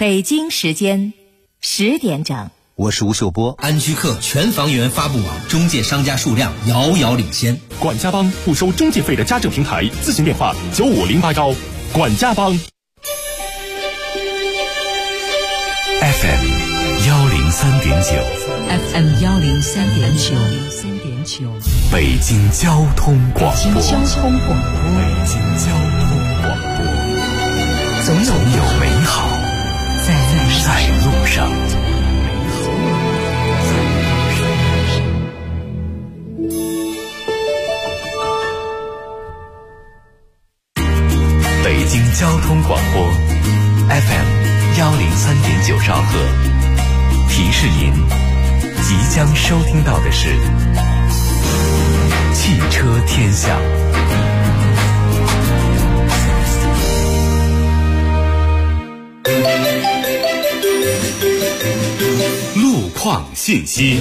北京时间10点整。 我是吴秀波。 安居客全房源发布网，中介商家数量遥遥领先。 管家帮不收中介费的家政平台，咨询电话95081。管家帮。 FM 103.9 FM 103.9 北京交通广播。 北京交通广播，总有美好在路上。 北京交通广播 FM 103.9兆赫，提示您即将收听到的是汽车天下。 路况信息。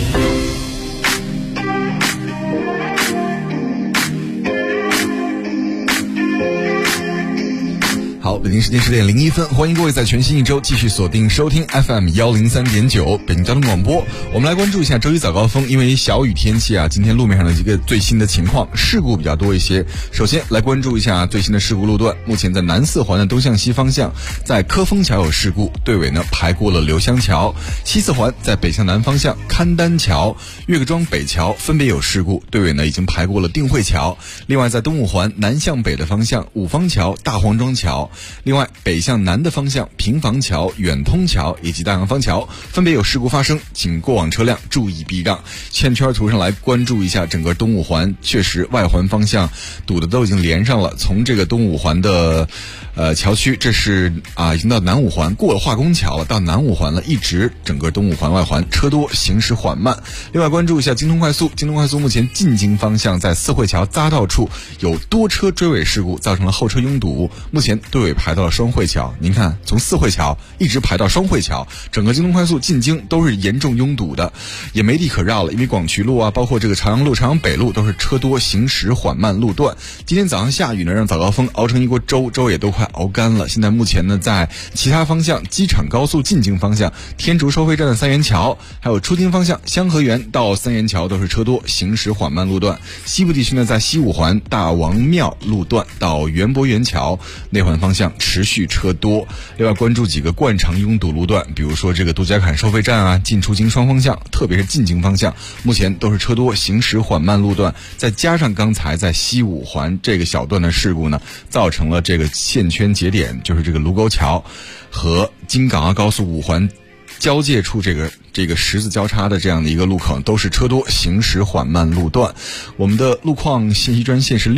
好，北京时间10点01分，欢迎各位在全新一周继续锁定收听 FM 103.9北京交通广播。我们来关注一下周一早高峰，因为小雨天气啊，今天路面上的一个最新的情况，事故比较多一些。首先来关注一下最新的事故路段，目前在南四环的东向西方向，在科丰桥有事故，队尾呢排过了刘香桥；西四环在北向南方向勘丹桥、岳各庄北桥分别有事故，队尾呢已经排过了定慧桥。另外在东五环南向北的方向，五方桥、大黄庄桥。另外北向南的方向，平房桥、远通桥以及大洋方桥分别有事故发生，请过往车辆注意避让。线圈图上来关注一下整个东五环，确实外环方向堵的都已经连上了，从这个东五环的桥区，这是已经到南五环，过了化工桥了，到南五环了，一直整个东五环外环车多，行驶缓慢。另外关注一下京通快速，京通快速目前进京方向在四惠桥匝道处有多车追尾事故，造成了后车拥堵，目前队尾排到了双汇桥。您看，从四惠桥一直排到双汇桥，整个京通快速进京都是严重拥堵的，也没地可绕了，因为广渠路包括这个朝阳路、朝阳北路都是车多，行驶缓慢路段。今天早上下雨呢，让早高峰熬成一锅粥，粥也都快熬干了。现在目前呢，在其他方向，机场高速进京方向，天竺收费站的三元桥，还有出京方向香河园到三元桥都是车多，行驶缓慢路段。西部地区呢，在西五环大王庙路段到园博园桥内环方向持续车多。另外关注几个惯常拥堵路段，比如说这个杜家坎收费站进出京双方向，特别是进京方向，目前都是车多，行驶缓慢路段。再加上刚才在西五环这个小段的事故呢，造成了这个线圈节点，就是这个卢沟桥和京港澳高速五环交界处这个十字交叉的这样的一个路口都是车多，行驶缓慢路段。我们的路况信息专线是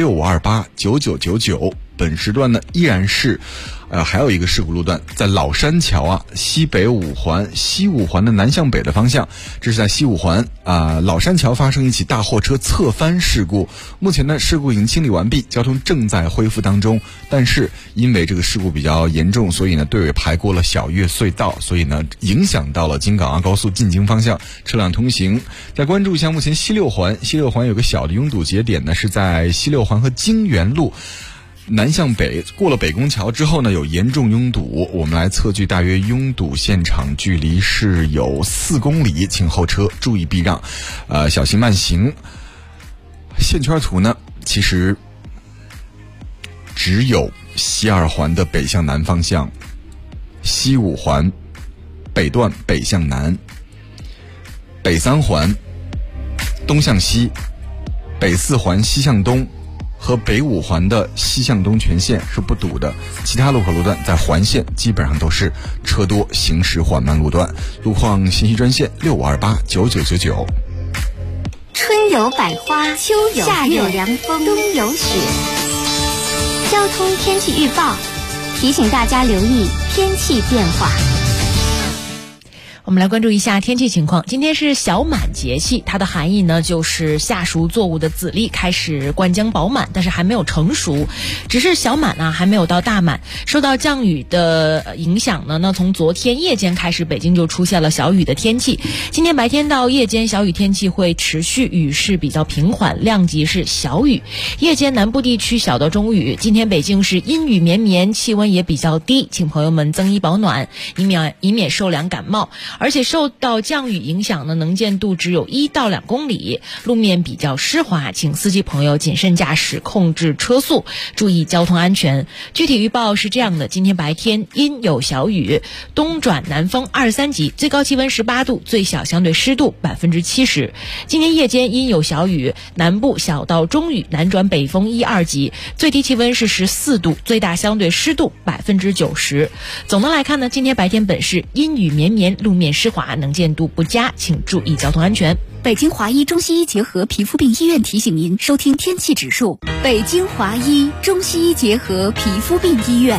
65289999，本时段呢依然是还有一个事故路段，在老山桥西北五环西五环的南向北的方向，这是在西五环老山桥发生一起大货车侧翻事故。目前呢事故已经清理完毕，交通正在恢复当中，但是因为这个事故比较严重，所以呢队尾排过了小岳隧道，所以呢影响到了京港澳高速进京方向车辆通行。再关注一下目前西六环有个小的拥堵节点呢，是在西六环和京园路南向北，过了北宫桥之后呢有严重拥堵，我们来测距，大约拥堵现场距离是有4公里，请后车注意避让，小心慢行。线圈图呢其实只有西二环的北向南方向，西五环北段北向南，北三环东向西，北四环西向东和北五环的西向东全线是不堵的，其他路口路段在环线基本上都是车多，行驶缓慢路段。路况信息专线65289999。 春有百花，秋有夏有凉风，冬有雪。交通天气预报提醒大家留意天气变化。 我们们来关注一下天气情况。今天是小满节气，它的含义呢就是夏熟作物的籽粒开始灌浆饱满，但是还没有成熟，只是小满啊，还没有到大满。受到降雨的影响呢，那从昨天夜间开始，北京就出现了小雨的天气。今天白天到夜间小雨天气会持续，雨势比较平缓，量级是小雨。夜间南部地区小到中雨。今天北京是阴雨绵绵，气温也比较低，请朋友们增衣保暖，以免受凉感冒。而且受到降雨影响呢，能见度只有1到2公里，路面比较湿滑，请司机朋友谨慎驾驶，控制车速，注意交通安全。具体预报是这样的：今天白天阴有小雨，东转南风23级，最高气温18度，最小相对湿度70%。今天夜间阴有小雨，南部小到中雨，南转北风1、2级，最低气温是14度，最大相对湿度90%。总的来看呢，今天白天本市阴雨绵绵，路面湿滑，能见度不佳，请注意交通安全。 北京华医中西医结合皮肤病医院提醒您收听天气指数。北京华医中西医结合皮肤病医院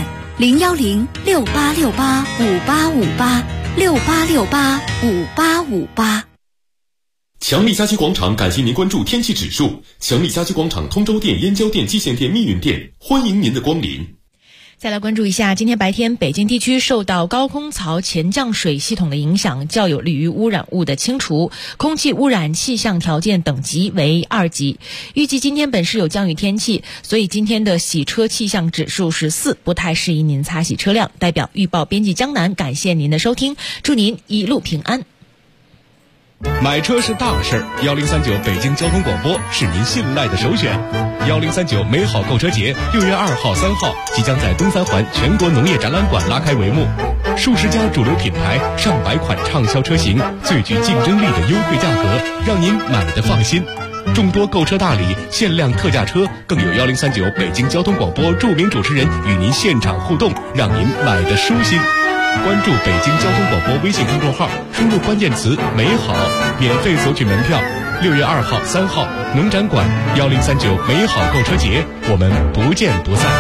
，010-6868-5858，6868-5858。 强力家居广场感谢您关注天气指数。强力家居广场通州店、燕郊店、蓟县店、密云店，欢迎您的光临。 再来关注一下，今天白天北京地区受到高空槽前降水系统的影响，较有利于污染物的清除，空气污染气象条件等级为2级。预计今天本市有降雨天气，所以今天的洗车气象指数是4，不太适宜您擦洗车辆。代表预报编辑江南感谢您的收听，祝您一路平安。 买车是大事儿，1039北京交通广播是您信赖的首选。1039美好购车节6月2号、3号即将在东三环全国农业展览馆拉开帷幕，数十家主流品牌、上百款畅销车型，最具竞争力的优惠价格，让您买得放心。众多购车大礼、限量特价车，更有1039北京交通广播著名主持人与您现场互动，让您买得舒心。关注北京交通广播微信公众号，输入关键词美好，免费索取门票。6月2号、3号农展馆1039美好购车节，我们不见不散。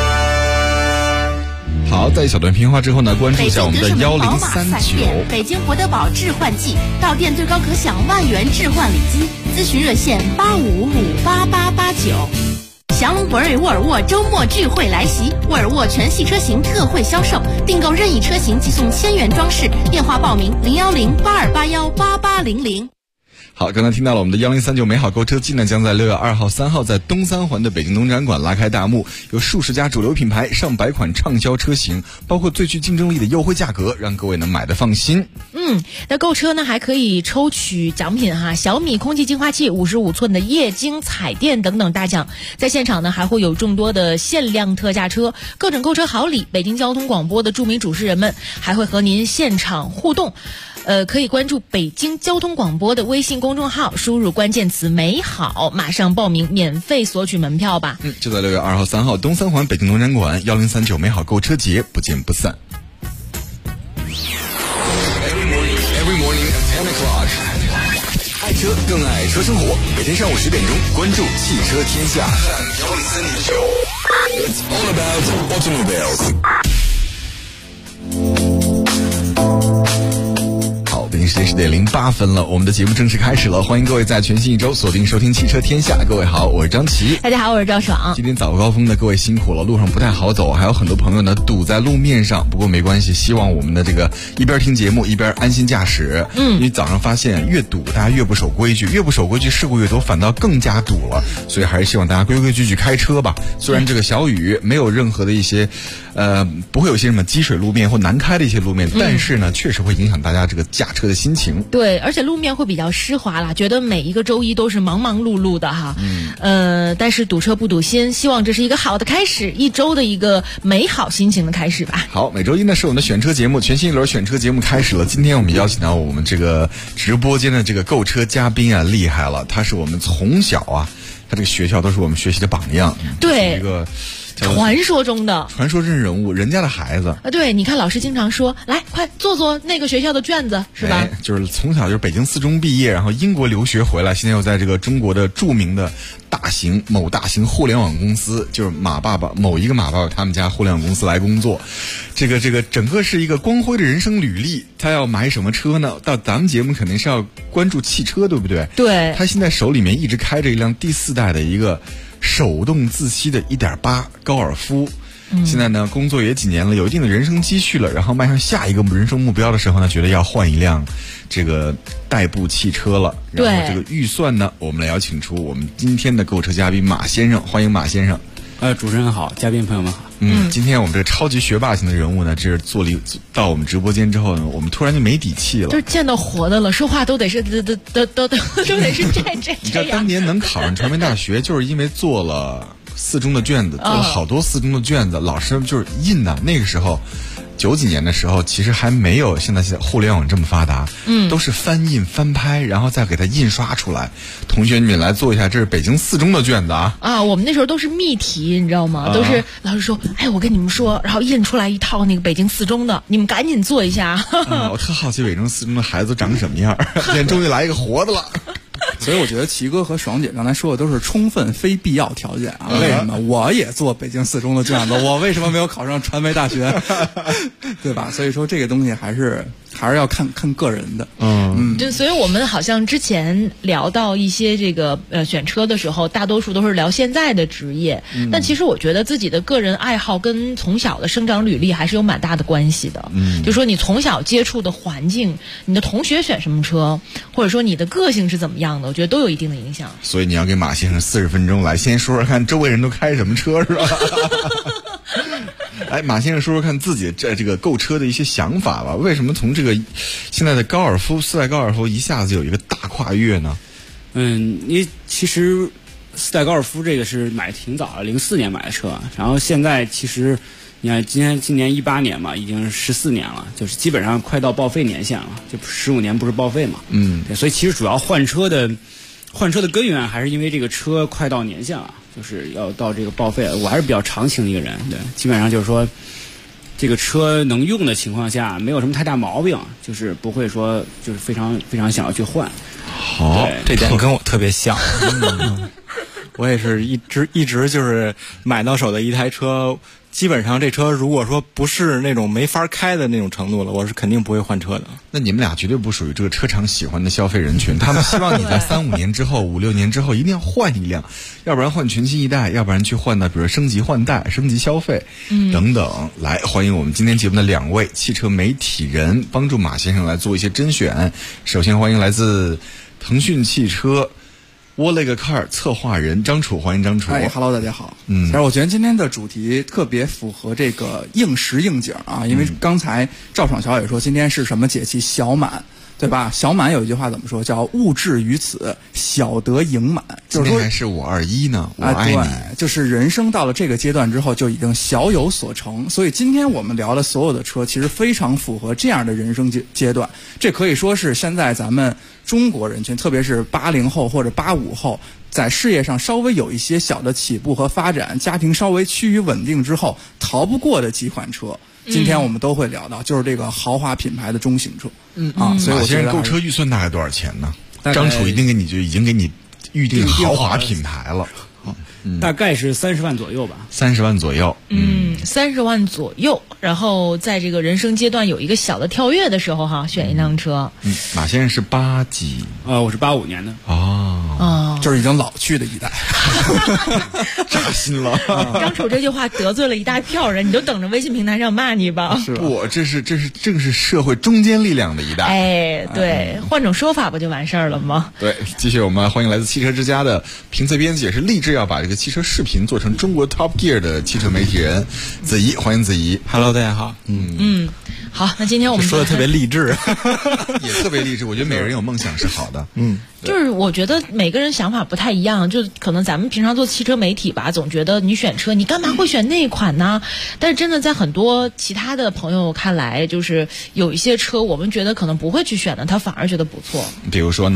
好，在一小段片花之后呢，关注一下我们的1039 北京博德堡置换季，到店最高可享万元置换礼金，咨询热线85558889。祥龙博瑞沃尔沃周末聚会来袭，沃尔沃全系车型特惠销售，订购任意车型即送1000元装饰，电话报名010-8281-8800。 好，刚才听到了我们的1039美好购车季呢，将在6月2号、3号在东三环的北京农展馆拉开大幕，有数十家主流品牌、上百款畅销车型，包括最具竞争力的优惠价格，让各位能买得放心。 那购车呢还可以抽取奖品哈，小米空气净化器55寸的液晶彩电等等大奖。在现场呢还会有众多的限量特价车，各种购车好礼。北京交通广播的著名主持人们还会和您现场互动。可以关注北京交通广播的微信公众号，输入关键词美好，马上报名免费索取门票吧。 就在6月2号、3号东三环北京农展馆1039美好购车节，不见不散。Every morning at 10 o'clock， 爱车更爱车生活。每天上午10点钟，关注汽车天下。It's all about automobiles。北京时间10点08分了，我们的节目正式开始了，欢迎各位在全新一周锁定收听汽车天下。各位好，我是张琪。 大家好，我是赵爽。 今天早高峰的各位辛苦了，路上不太好走，还有很多朋友呢堵在路面上，不过没关系，希望我们的这个一边听节目一边安心驾驶。因为早上发现越堵大家越不守规矩，越不守规矩事故越多，反倒更加堵了，所以还是希望大家规规矩矩开车吧。虽然这个小雨没有任何的一些不会有一些什么积水路面或难开的一些路面，但是呢确实会影响大家这个驾车的心情。 对，而且路面会比较湿滑啦，觉得每一个周一都是忙忙碌碌的哈。但是堵车不堵心，希望这是一个好的开始，一周的一个美好心情的开始吧。 好，每周一呢是我们的选车节目，全新一轮选车节目开始了。今天我们邀请到我们这个直播间的这个购车嘉宾啊，厉害了，他是我们从小啊，他这个学校都是我们学习的榜样。 对， 一个传说中的传说真人物，人家的孩子啊。对，你看老师经常说，来快做做那个学校的卷子，是吧？ 就是从小就是北京四中毕业，然后英国留学回来，现在又在这个中国的著名的大型互联网公司，就是某一个马爸爸他们家互联网公司来工作。这个整个是一个光辉的人生履历。他要买什么车呢？到咱们节目肯定是要关注汽车，对不对？ 对。 他现在手里面一直开着一辆第4代的一个手动自吸的 1.8 高尔夫。现在呢，工作也几年了，有一定的人生积蓄了，然后迈向下一个人生目标的时候呢，觉得要换一辆这个代步汽车了。然后这个预算呢，我们来邀请出我们今天的购车嘉宾马先生，欢迎马先生。 主持人好，嘉宾朋友们好。 今天我们这个超级学霸型的人物呢，这是到我们直播间之后呢，我们突然就没底气了， 就是见到活的了，说话都得是都得是这样。 你知道当年能考上传媒大学，就是因为做了4中的卷子，做了好多4中的卷子，老师就是印的。那个时候90几年的时候，其实还没有现在互联网这么发达，都是翻印翻拍，然后再给它印刷出来。同学你们来做一下，这是北京4中的卷子啊！ 我们那时候都是密题，你知道吗？都是老师说，哎，我跟你们说，然后印出来一套那个北京4中的，你们赶紧做一下。 我特好奇北京4中的孩子长什么样，今天终于来一个活的了。 所以我觉得齐哥和爽姐刚才说的都是充分非必要条件啊。为什么？我也做北京4中的卷子，我为什么没有考上传媒大学？对吧？所以说这个东西还是要看个人的。 对，所以我们好像之前聊到一些这个选车的时候，大多数都是聊现在的职业，但其实我觉得自己的个人爱好跟从小的生长履历还是有蛮大的关系的。就说你从小接触的环境，你的同学选什么车，或者说你的个性是怎么样的，我觉得都有一定的影响。 所以你要给马先生40分钟来先说说看周围人都开什么车，是吧？哎，马先生说说看自己这个购车的一些想法吧。为什么从这个现在的高尔夫4代高尔夫一下子有一个大跨越呢？ 因为其实4代高尔夫这个是买挺早了，04年买的车，然后现在其实你看今年18年嘛，已经14年了，就是基本上快到报废年限了，就15年不是报废嘛。对，所以其实主要换车的根源还是因为这个车快到年限了，就是要到这个报废了。我还是比较长情的一个人，对，基本上就是说这个车能用的情况下，没有什么太大毛病，就是不会说就是非常非常想要去换。 好，这点跟我特别像。我也是一直就是买到手的一台车，基本上这车如果说不是那种没法开的那种程度了，我是肯定不会换车的。 那你们俩绝对不属于这个车厂喜欢的消费人群，他们希望你在3、5年之后、5、6年之后一定要换一辆，要不然换全新一代，要不然去换到比如升级换代、升级消费等等。来，欢迎我们今天节目的2位汽车媒体人，帮助马先生来做一些甄选。首先欢迎来自腾讯汽车Oleg Car 策划人张楚，欢迎张楚。 Hello， 大家好。其实我觉得今天的主题特别符合这个应时应景啊，因为刚才赵爽小也说今天是什么节气，小满，对吧？小满有一句话怎么说？叫物至于此，小得盈满。 就是说还是521呢，我爱你。 对，就是人生到了这个阶段之后，就已经小有所成。所以今天我们聊的所有的车，其实非常符合这样的人生阶段。这可以说是现在咱们中国人群，特别是80后或者85后，在事业上稍微有一些小的起步和发展，家庭稍微趋于稳定之后，逃不过的几款车。今天我们都会聊到，就是这个豪华品牌的中型车。所以我觉得购车预算大概多少钱呢？张楚已经给你预定豪华品牌了。 大概是30万左右吧。 30万左右。 30万左右。然后在这个人生阶段有一个小的跳跃的时候哈，选一辆车。 马先生是80几？ 我是85年的。 就是已经老去的一代。 扎心了。 张楚这句话得罪了一大票人，你就等着微信平台上骂你吧。 不，这是正是社会中坚力量的一代。 哎，对，换种说法不就完事儿了吗？ 对，继续我们欢迎来自汽车之家的评测编辑，也是立志要把这个汽车视频做成中国 Top Gear 的汽车媒体人子怡，欢迎子怡。 Hello， 大家好。 好，那今天我们说的特别励志， 也特别励志。我觉得每个人有梦想是好的。 就是我觉得每个人想法不太一样，就可能咱们平常做汽车媒体吧，总觉得你选车，你干嘛会选那款呢？但是真的在很多其他的朋友看来，就是有一些车我们觉得可能不会去选的，他反而觉得不错。 比如说呢？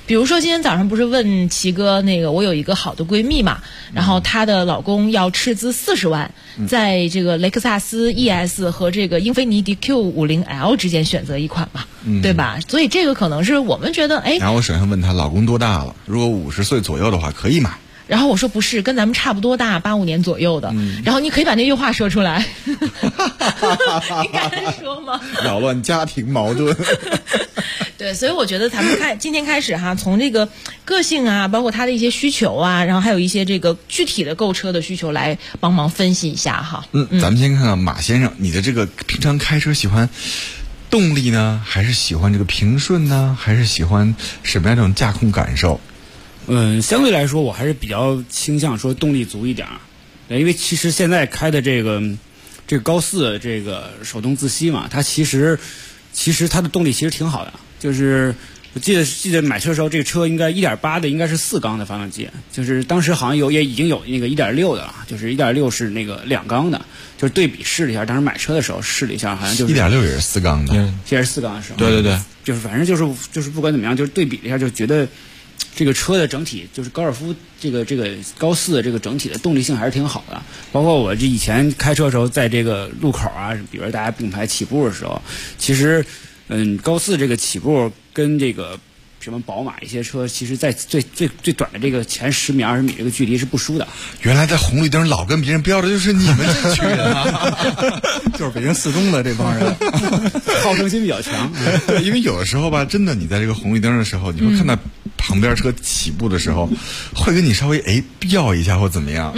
比如说今天早上不是问齐哥那个，我有一个好的闺蜜嘛，然后她的老公要斥资40万，在这个雷克萨斯 ES 和这个英菲尼迪 Q50L 之间选择一款嘛，对吧？所以这个可能是我们觉得，哎， 然后我首先问她老公多大了，如果50岁左右的话可以买。 然后我说不是，跟咱们差不多大，85年左右的。然后你可以把那句话说出来，你敢说吗？ 扰乱家庭矛盾。 对，所以我觉得咱们今天开始哈，从这个个性啊，包括他的一些需求啊，然后还有一些这个具体的购车的需求来帮忙分析一下哈。 咱们先看看马先生，你的这个平常开车喜欢动力呢，还是喜欢这个平顺呢，还是喜欢什么样的这种驾控感受？ 相对来说，我还是比较倾向说动力足一点儿，因为其实现在开的这个高4这个手动自吸嘛，它其实它的动力其实挺好的，就是我记得买车的时候，这个车应该1.8的应该是4缸的发动机，就是当时好像也已经有那个1.6的了，就是1.6是那个2缸的，就是对比试了一下，当时买车的时候试了一下，好像就是 1.6也是4缸的， 也是4缸的时候， 对对对， 就是反正就是不管怎么样，就是对比了一下，就觉得这个车的整体就是高尔夫这个高4这个整体的动力性还是挺好的。包括我这以前开车的时候，在这个路口啊，比如大家并排起步的时候，其实高4这个起步跟这个什么宝马一些车，其实在最短的这个前10米20米这个距离是不输的。 原来在红绿灯老跟别人飙的就是你们这群人啊， 就是北京4中的这帮人， 好胜心比较强。 对，因为有的时候吧，真的你在这个红绿灯的时候，你会看到旁边车起步的时候，会跟你稍微飙一下或怎么样。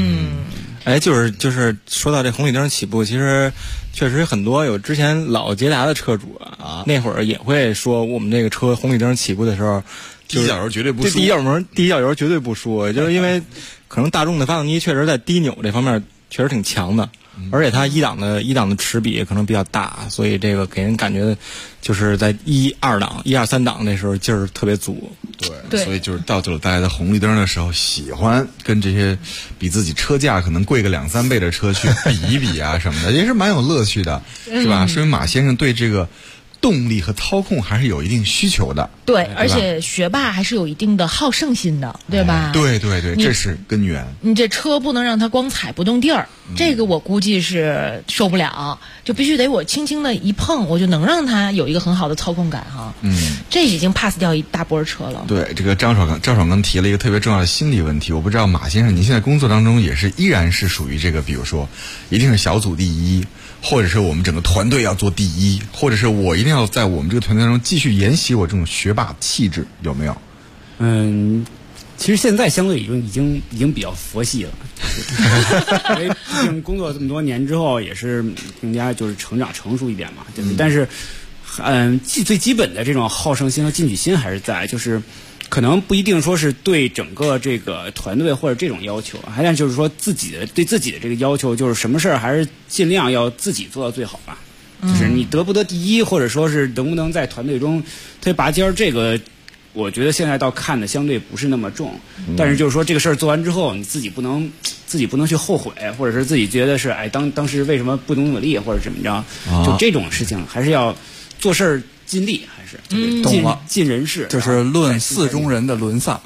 就是说到这红绿灯起步，其实确实很多有之前老捷达的车主啊，那会儿也会说我们这个车红绿灯起步的时候， 第一脚油绝对不输， 第一脚油绝对不输，就是因为可能大众的发动机确实在低扭这方面确实挺强的。而且它一档的齿比可能比较大，所以这个给人感觉就是在1、2档、1、2、3档那时候劲儿特别足。 对，所以就是造就了大家在红绿灯的时候喜欢跟这些比自己车价可能贵个2、3倍的车去比一比啊什么的，也是蛮有乐趣的，是吧？说明马先生对这个动力和操控还是有一定需求的。 对，而且学霸还是有一定的好胜心的，对吧？ 对对对，这是根源。 你这车不能让它光踩不动地儿，这个我估计是受不了，就必须得我轻轻的一碰，我就能让它有一个很好的操控感哈。这已经 pass 掉一大波车了。 对，这个赵爽刚提了一个特别重要的心理问题，我不知道马先生您现在工作当中也是依然是属于这个，比如说一定是小组第一，或者是我们整个团队要做第一，或者是我一定要在我们这个团队当中继续沿袭我这种学霸气质，有没有？ 其实现在相对已经比较佛系了，因为毕竟工作这么多年之后，也是更加就是成长成熟一点嘛。但是，最基本的这种好胜心和进取心还是在，就是可能不一定说是对整个这个团队或者这种要求，但就是说对自己的这个要求，就是什么事儿还是尽量要自己做到最好吧。就是你得不得第一，或者说是能不能在团队中特别拔尖儿，这个我觉得现在倒看的相对不是那么重。但是就是说这个事儿做完之后，你自己不能去后悔，或者是自己觉得是当时为什么不努力，或者怎么着，就这种事情还是要做事儿尽力，还是懂了， 尽人事， 就是论4中人的沦丧。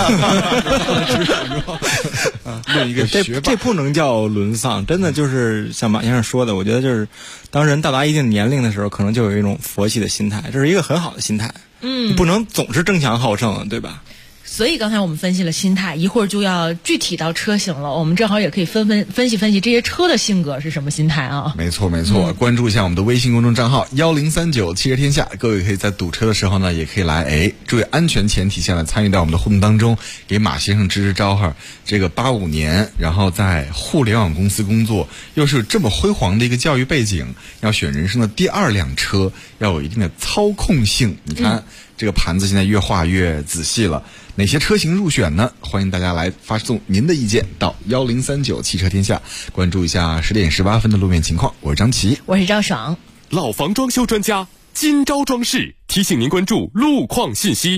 论一个学霸， 这不能叫沦丧，真的就是像马先生说的，我觉得就是当人到达一定年龄的时候，可能就有一种佛系的心态，这是一个很好的心态。你不能总是争强好胜，对吧？ 所以刚才我们分析了心态，一会儿就要具体到车型了，我们正好也可以分析这些车的性格是什么心态啊。 没错，关注一下我们的微信公众账号1039汽车天下，各位可以在堵车的时候呢，也可以来注意安全前提下呢，参与到我们的互动当中，给马先生支支招哈。这个85年，然后在互联网公司工作，又是这么辉煌的一个教育背景，要选人生的第2辆车，要有一定的操控性。你看这个盘子现在越画越仔细了。哪些车型入选呢？欢迎大家来发送您的意见到1039汽车天下，关注一下10点18分的路面情况。我是张琪， 我是赵爽。 老房装修专家金招装饰提醒您关注路况信息。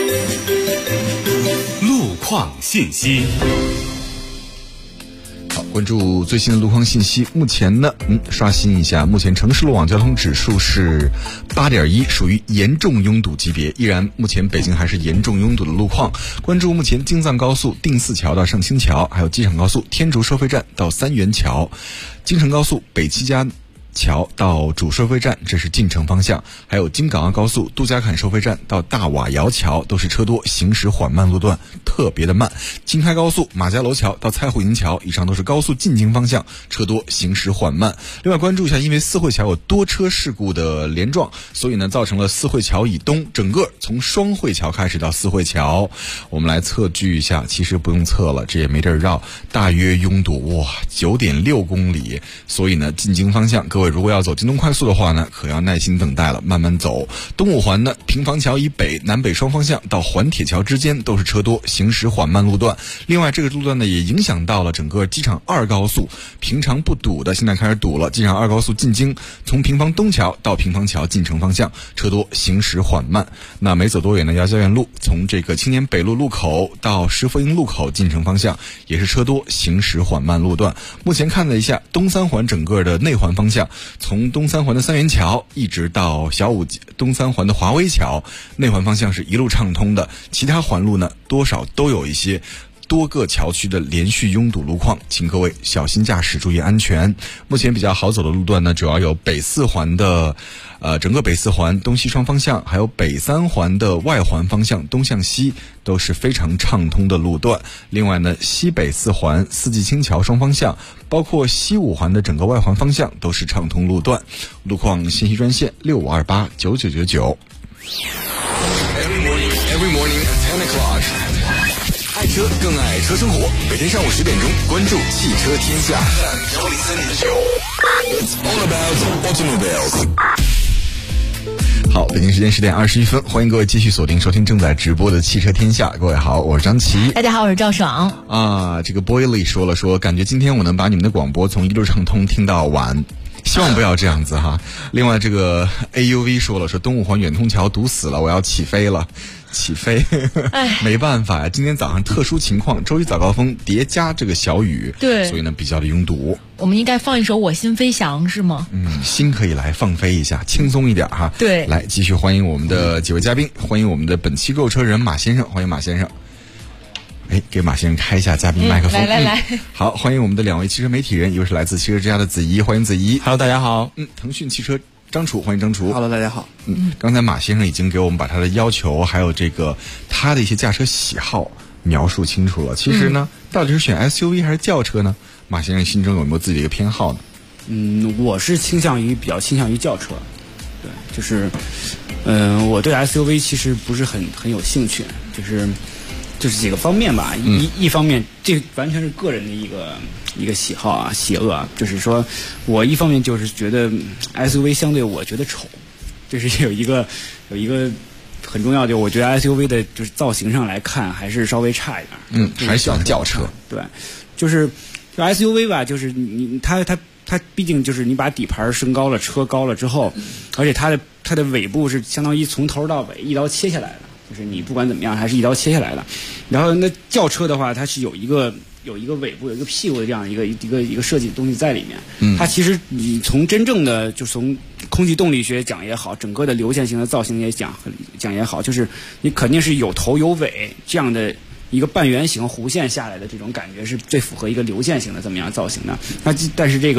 路况信息。 好， 关注最新的路况信息。目前呢，刷新一下，目前城市路网交通指数是8.1，属于严重拥堵级别。依然，目前北京还是严重拥堵的路况。关注目前京藏高速定寺桥到上清桥，还有机场高速天竺收费站到三元桥，京承高速北七家桥到主收费站，这是进城方向；还有京港澳高速杜家坎收费站到大瓦窑桥都是车多，行驶缓慢，路段特别的慢。京开高速马家楼桥到蔡户营桥，以上都是高速进京方向，车多，行驶缓慢。另外关注一下，因为四惠桥有多车事故的连撞，所以呢造成了四惠桥以东整个从双惠桥开始到四惠桥，我们来测距一下，其实不用测了，这也没地儿绕，大约拥堵9.6公里。所以呢进京方向各位如果要走京东快速的话呢，可要耐心等待了，慢慢走。东五环呢，平房桥以北南北双方向到环铁桥之间都是车多，行驶缓慢路段。另外这个路段呢也影响到了整个机场2高速，平常不堵的现在开始堵了。机场2高速进京，从平房东桥到平房桥进城方向车多，行驶缓慢。那没走多远的姚家园路，从这个青年北路路口到石佛营路口进城方向也是车多，行驶缓慢路段。目前看了一下东三环整个的内环方向，从东三环的三元桥一直到小武东三环的华威桥，内环方向是一路畅通的。其他环路呢多少都有一些多个桥区的连续拥堵路况，请各位小心驾驶，注意安全。目前比较好走的路段呢，主要有北四环的整个北四环东西双方向，还有北三环的外环方向东向西都是非常畅通的路段。另外呢，西北四环四季青桥双方向，包括西五环的整个外环方向都是畅通路段。路况信息专线65289999。 Every morning at 10 o'clock. 爱车更爱车生活，每天上午10点钟，关注汽车天下。It's all about automobiles. 好，北京时间10点21分，欢迎各位继续锁定收听正在直播的汽车天下。各位好，我是张琪。 大家好，我是赵爽。 这个 Boyley 说感觉今天我能把你们的广播从一路畅通听到晚。希望不要这样子哈。另外这个 AUV 说东五环远通桥堵死了，我要起飞了。起飞没办法呀，今天早上特殊情况，周一早高峰叠加这个小雨， 对， 所以呢比较的拥堵。 我们应该放一首《我心飞翔》是吗？ 心可以来放飞一下，轻松一点哈。 对， 来继续欢迎我们的几位嘉宾，欢迎我们的本期购车人马先生，欢迎马先生。给马先生开一下嘉宾麦克风。 来。 好，欢迎我们的2位汽车媒体人，一位是来自汽车之家的子怡，欢迎子怡。 Hello， 大家好。 腾讯汽车张楚，欢迎张楚。 Hello， 大家好。 刚才马先生已经给我们把他的要求，还有这个他的一些驾车喜好描述清楚了。其实呢，到底是选 SUV 还是轿车呢？马先生心中有没有自己的一个偏好呢？ 我是比较倾向于轿车。对，就是，我对 SUV 其实不是很有兴趣，就是几个方面吧。一方面，这完全是个人的一个喜好啊，邪恶啊。就是说我一方面就是觉得 SUV 相对我觉得丑，就是有一个很重要的，我觉得 SUV 的就是造型上来看还是稍微差一点。 还喜欢轿车。 对，就 SUV 吧，就是它毕竟就是你把底盘升高了，车高了之后，而且它的尾部是相当于从头到尾一刀切下来的。就是你不管怎么样还是一刀切下来的。然后那轿车的话，它是有一个尾部有一个屁股的这样一个设计的东西在里面。它其实你从真正的就从空气动力学讲也好，整个的流线型的造型也讲也好，就是你肯定是有头有尾这样的一个半圆形弧线下来的这种感觉是最符合一个流线型的这么样造型的。但是这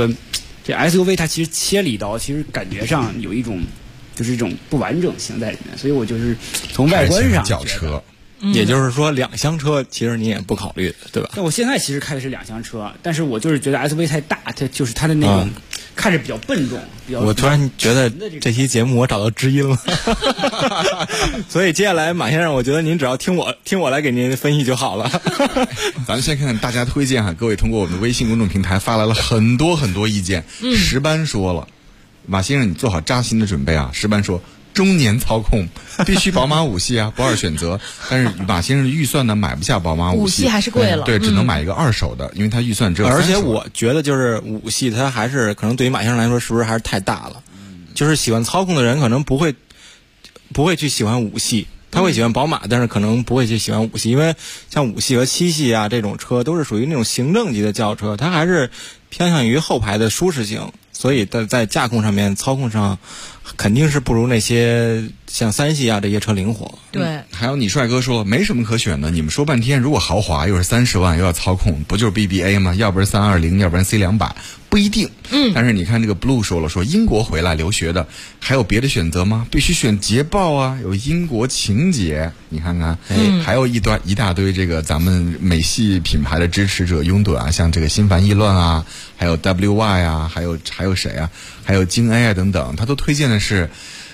SUV 它其实切了一刀，其实感觉上有一种就是一种不完整性在里面，所以我就是从外观上轿车。 也就是说2厢车其实你也不考虑，对吧？ 那我现在其实开的是2厢车，但是我就是觉得 SUV 太大，它就是它的那种看着比较笨重。 我突然觉得这期节目我找到知音了。所以接下来马先生，我觉得您只要听我来给您分析就好了。 咱们先看看大家推荐哈，各位通过我们的微信公众平台发来了很多很多意见。石斑说了，马先生你做好扎心的准备啊。石斑说，中年操控必须宝马5系啊，不二选择。但是马先生的预算呢，买不下宝马5系还是贵了。 对，只能买一个二手的，因为他预算只有30。 而且我觉得就是5系，它还是可能对于马先生来说，是不是还是太大了？就是喜欢操控的人可能不会去喜欢5系。 他会喜欢宝马，但是可能不会去喜欢5系，因为像5系和7系啊这种车都是属于那种行政级的轿车，它还是偏向于后排的舒适性，所以在驾控上面、操控上肯定是不如那些像3系啊这些车灵活。 对， 还有你帅哥说了没什么可选的，你们说半天，如果豪华又是30万又要操控，不就是 BBA 吗？要不是320，要不然 C200，不一定。但是你看这个 Blue 说了，说英国回来留学的还有别的选择吗？必须选捷豹啊，有英国情节。你看看，还有一大堆这个咱们美系品牌的支持者拥趸啊，像这个心烦意乱啊，还有 WY 啊，还有谁啊，还有京 A 啊等等，他都推荐的是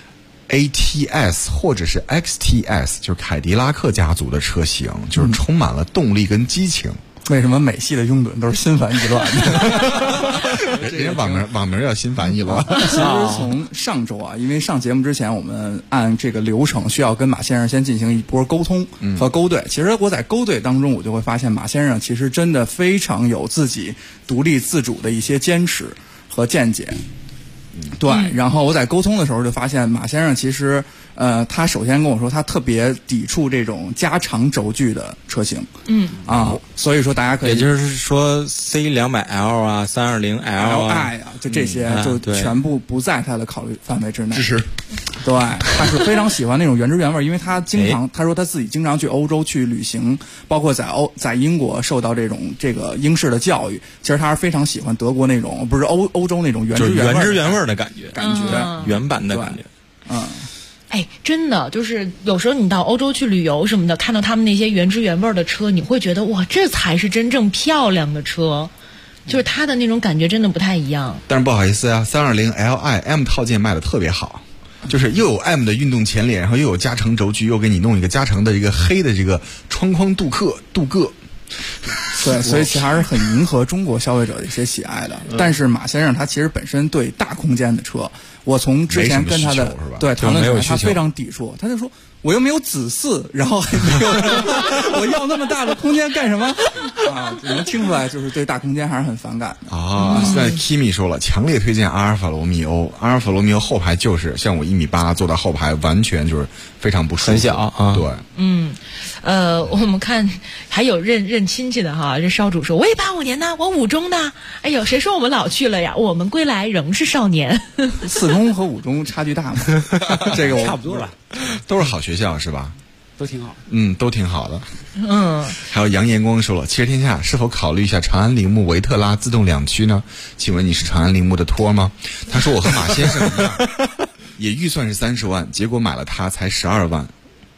ATS 或者是 XTS， 就是凯迪拉克家族的车型，就是充满了动力跟激情。 为什么美系的拥趸都是心烦意乱的？人家网名叫心烦意乱。 其实从上周啊，因为上节目之前我们按这个流程需要跟马先生先进行一波沟通和勾兑。其实我在勾兑当中，我就会发现马先生其实真的非常有自己独立自主的一些坚持和见解。对，然后我在沟通的时候就发现马先生其实他首先跟我说他特别抵触这种加长轴距的车型。所以说大家可以， 也就是说 C200L 啊320L 啊就这些就全部不在他的考虑范围之内。 支持。 对，他是非常喜欢那种原汁原味，因为他经常他说他自己经常去欧洲去旅行，包括在英国受到这个英式的教育，其实他是非常喜欢德国那种不是欧洲那种原汁原味的感觉，原版的感觉。 真的就是有时候你到欧洲去旅游什么的，看到他们那些原汁原味的车，你会觉得哇，这才是真正漂亮的车，就是它的那种感觉真的不太一样。 但是不好意思啊，320Li M 套件卖的特别好，就是又有 M 的运动前脸，然后又有加长轴距，又给你弄一个加长的一个黑的这个窗框镀铬。 对，所以其实还是很迎合中国消费者的一些喜爱的。但是马先生他其实本身对大空间的车，我从之前跟他的谈论起来，他非常抵触。他就说我又没有子嗣，然后还没有我要那么大的空间干什么啊？能听出来就是对大空间还是很反感的啊。现在 Kimi 说了，强烈推荐阿尔法罗密欧。阿尔法罗密欧后排就是像我1.8米坐到后排，完全就是非常不舒服， 很小啊。 对， 我们看还有认亲戚的哈，这烧主说我也85年的，我5中的。哎呦，谁说我们老去了呀？我们归来仍是少年。 4中和5中差距大吗？这个差不多了， 都是好学校是吧？ 都挺好。 都挺好的。还有杨延光说了，汽车天下是否考虑一下长安铃木维特拉自动2驱呢？请问你是长安铃木的托吗？他说我和马先生一样，也预算是30万，结果买了它才12万。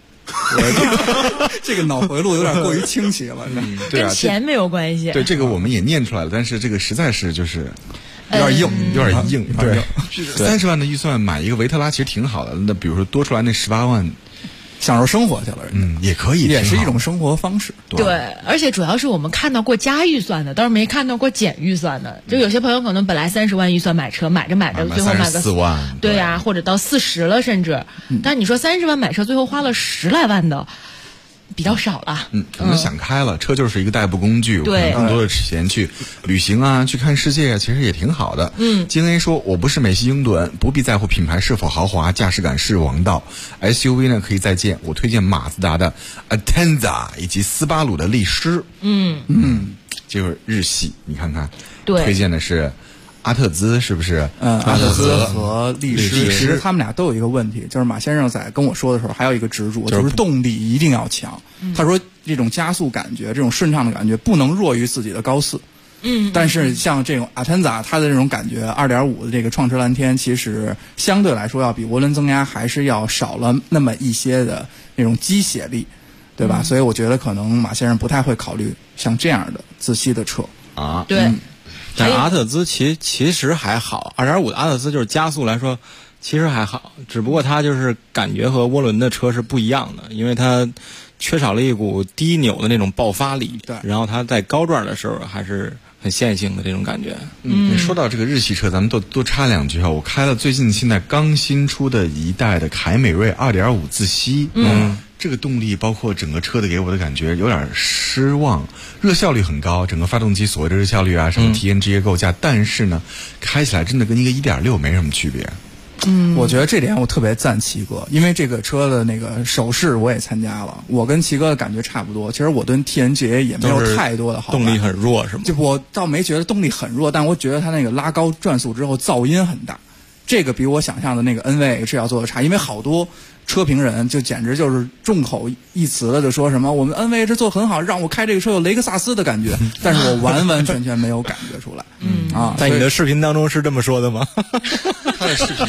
这个脑回路有点过于清晰了， 对啊， 跟钱没有关系。 对，这个我们也念出来了，但是这个实在是就是有点硬。对，30万的预算买一个维特拉其实挺好的。那比如说多出来那18万， 享受生活去了， 也可以， 也是一种生活方式。 对，而且主要是我们看到过加预算的，倒是没看到过减预算的。就有些朋友可能本来30万预算买车，买着最后买个 4万， 对呀，或者到40了甚至。但你说30万买车，最后花了10来万的，比较少了。 可能想开了，车就是一个代步工具，可能更多的钱去旅行啊，去看世界啊，其实也挺好的。金 A 说，我不是美系拥趸，不必在乎品牌是否豪华，驾驶感是王道。SUV 呢可以再见，我推荐马自达的 Atenza 以及斯巴鲁的力狮。就是日系，你看看，推荐的是阿特兹，是不是？ 阿特兹和力狮，其实他们俩都有一个问题，就是马先生在跟我说的时候，还有一个执着，就是动力一定要强。他说这种加速感觉，这种顺畅的感觉，不能弱于自己的高4。但是像这种阿坦扎，它的这种感觉，2.5的这个创驰蓝天，其实相对来说要比涡轮增压还是要少了那么一些的那种机械力，对吧？所以我觉得可能马先生不太会考虑像这样的自吸的车啊。 对。 但阿特兹其实还好，2.5的阿特兹就是加速来说其实还好，只不过它就是感觉和涡轮的车是不一样的，因为它缺少了一股低扭的那种爆发力， 对， 然后它在高转的时候还是很线性的这种感觉。 说到这个日系车，咱们多插两句哈。我开了最近现在刚新出的一代的凯美瑞2.5自吸，这个动力包括整个车的给我的感觉有点失望，热效率很高，整个发动机所谓的热效率啊，什么 TNGA 构架，但是呢，开起来真的跟一个1.6没什么区别。 我觉得这点我特别赞齐哥，因为这个车的那个手试我也参加了，我跟齐哥的感觉差不多。其实我对 TNGA 也没有太多的好感， 动力很弱是吗？ 就我倒没觉得动力很弱，但我觉得它那个拉高转速之后噪音很大，这个比我想象的那个 NVH 要做的差，因为好多车评人就简直就是众口一词的就说什么我们 NVH 做很好，让我开这个车有雷克萨斯的感觉，但是我完完全全没有感觉出来。 在你的视频当中是这么说的吗？ 他的视频，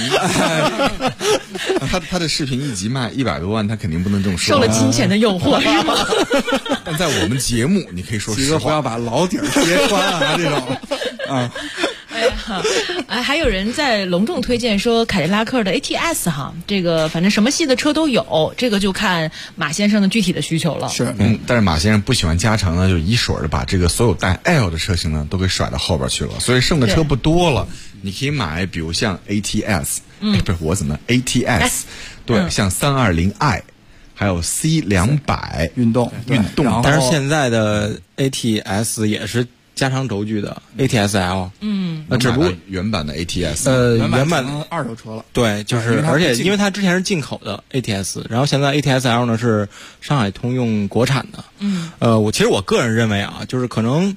他的视频一集卖100多万，他肯定不能这么说。 受了金钱的诱惑是吗？ 但在我们节目，你可以说实话， 不要把老底儿揭穿啊，这种啊。 还有人在隆重推荐说凯迪拉克的 ATS 哈，这个反正什么系的车都有，这个就看马先生的具体的需求了。 是， 但是马先生不喜欢加长呢，就一水儿的把这个所有带 L 的车型呢都给甩到后边去了，所以剩的车不多了。你可以买，比如像 ATS，不是我怎么 ATS， 对，像320i，还有 C200 运动， 但是现在的 ATS 也是加长轴距的 ATS-L， 那只不过原版的 ATS， 原版二手车了， 对，就是而且因为它之前是进口的 ATS， 然后现在 ATS-L 呢是上海通用国产的，我其实我个人认为啊，就是可能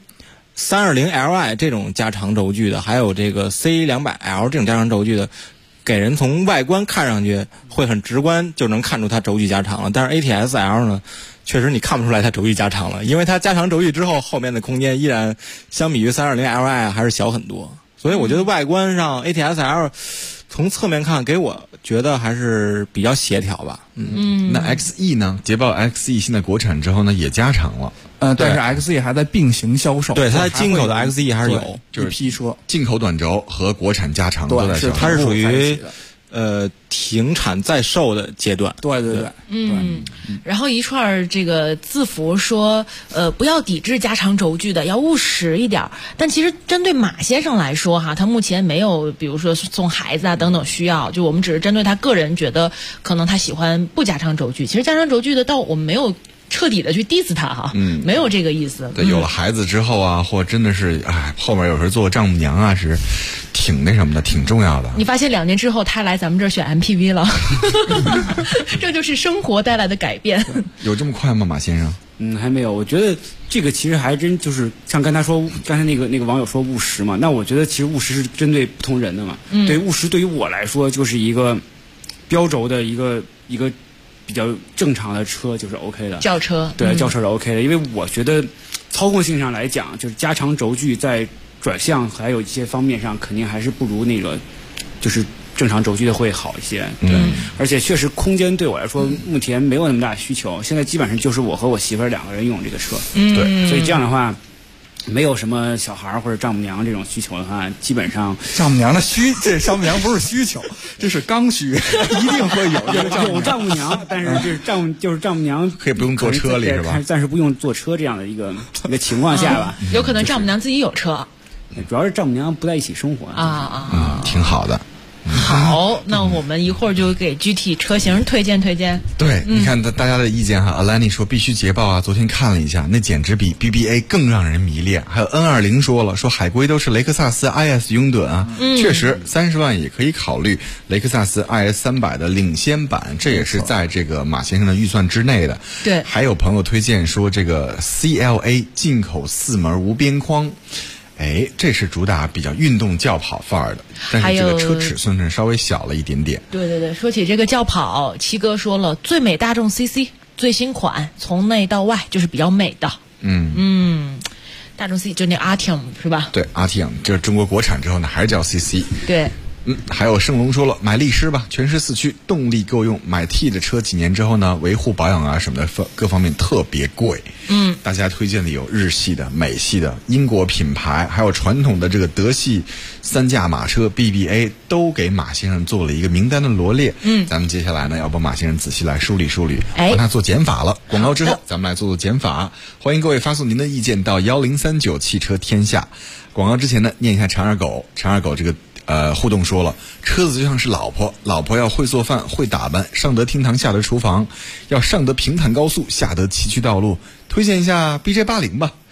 320Li 这种加长轴距的，还有这个 C200L 这种加长轴距的，给人从外观看上去会很直观就能看出它轴距加长了，但是 ATS-L 呢确实你看不出来它轴距加长了，因为它加长轴距之后后面的空间依然相比于 320Li 还是小很多，所以我觉得外观上 ATS-L 从侧面看给我觉得还是比较协调吧。 那 XE 呢？捷豹 XE 现在国产之后呢也加长了， 但是 XE 还在并行销售。 对，它进口的 XE 还是有， 就是一批车， 进口短轴和国产加长都在销售。 它是属于停产在售的阶段。 对。 然后一串这个字符说，不要抵制加长轴距的，要务实一点。但其实针对马先生来说哈，他目前没有比如说送孩子啊等等需要，就我们只是针对他个人觉得可能他喜欢不加长轴距。其实加长轴距的倒我们没有彻底的去 diss 他哈，没有这个意思。 对，有了孩子之后啊，或真的是后面有时候做丈母娘啊，是挺那什么的，挺重要的。 你发现2年之后他来咱们这儿选 MPV 了，这就是生活带来的改变。 有这么快吗，马先生？ 还没有。我觉得这个其实还真就是像刚才那个网友说务实嘛，那我觉得其实务实是针对不同人的嘛。对，务实对于我来说就是一个标轴的一个比较正常的车就是 OK 的， 轿车， 对，轿车是 OK 的，因为我觉得操控性上来讲，就是加长轴距在转向还有一些方面上，肯定还是不如那个就是正常轴距的会好一些。对，而且确实空间对我来说目前没有那么大需求，现在基本上就是我和我媳妇儿2个人用这个车，对，所以这样的话。没有什么小孩或者丈母娘这种需求的话，基本上丈母娘的这丈母娘不是需求，这是刚需，一定会有丈母娘，但是就是丈母娘可以不用坐车里是吧？ 暂时不用坐车这样的一个情况下吧， 有可能丈母娘自己有车， 主要是丈母娘不在一起生活挺好的。 好，那我们一会儿就给具体车型推荐。 对，你看大家的意见哈。Alani 说必须捷豹啊，昨天看了一下，那简直比 BBA 更让人迷恋。还有 N20 说了，说海龟都是雷克萨斯 IS 拥趸啊，确实30万也可以考虑雷克萨斯 IS 300的领先版，这也是在这个马先生的预算之内的。 对， 还有朋友推荐说这个 CLA 进口4门无边框。这是主打比较运动轿跑范儿的，但是这个车尺寸是稍微小了一点点。 对，说起这个轿跑，七哥说了，最美大众 CC 最新款，从内到外就是比较美的。大众 CC 就那 Arteon 是吧？ 对 ，Arteon 就是中国国产之后呢，还是叫 CC。 对。 还有盛龙说了，买力狮吧，全时4驱，动力够用。买 T 的车几年之后呢，维护保养啊什么的各方面特别贵。大家推荐的有日系的、美系的、英国品牌，还有传统的这个德系3驾马车 BBA， 都给马先生做了一个名单的罗列。咱们接下来呢，要帮马先生仔细来梳理梳理，帮他做减法了。广告之后，咱们来做减法。欢迎各位发送您的意见到1039汽车天下。广告之前呢，念一下长耳狗这个。互动说了，车子就像是老婆要会做饭会打扮，上得厅堂下得厨房，要上得平坦高速下得崎岖道路。推荐一下 BJ80吧。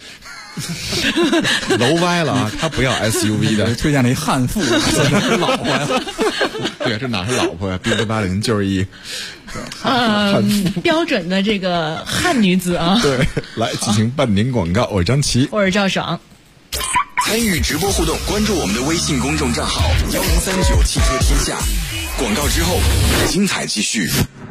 楼歪了啊！他不要 SUV 的， 推荐了一汉妇，这是老婆呀。 对，这哪是老婆呀？宾得80就是一标准的这个汉女子啊。 对，来进行半点广告，我是张琪， 我是赵爽。 参与直播互动，关注我们的微信公众账号1039汽车天下。广告之后，精彩继续。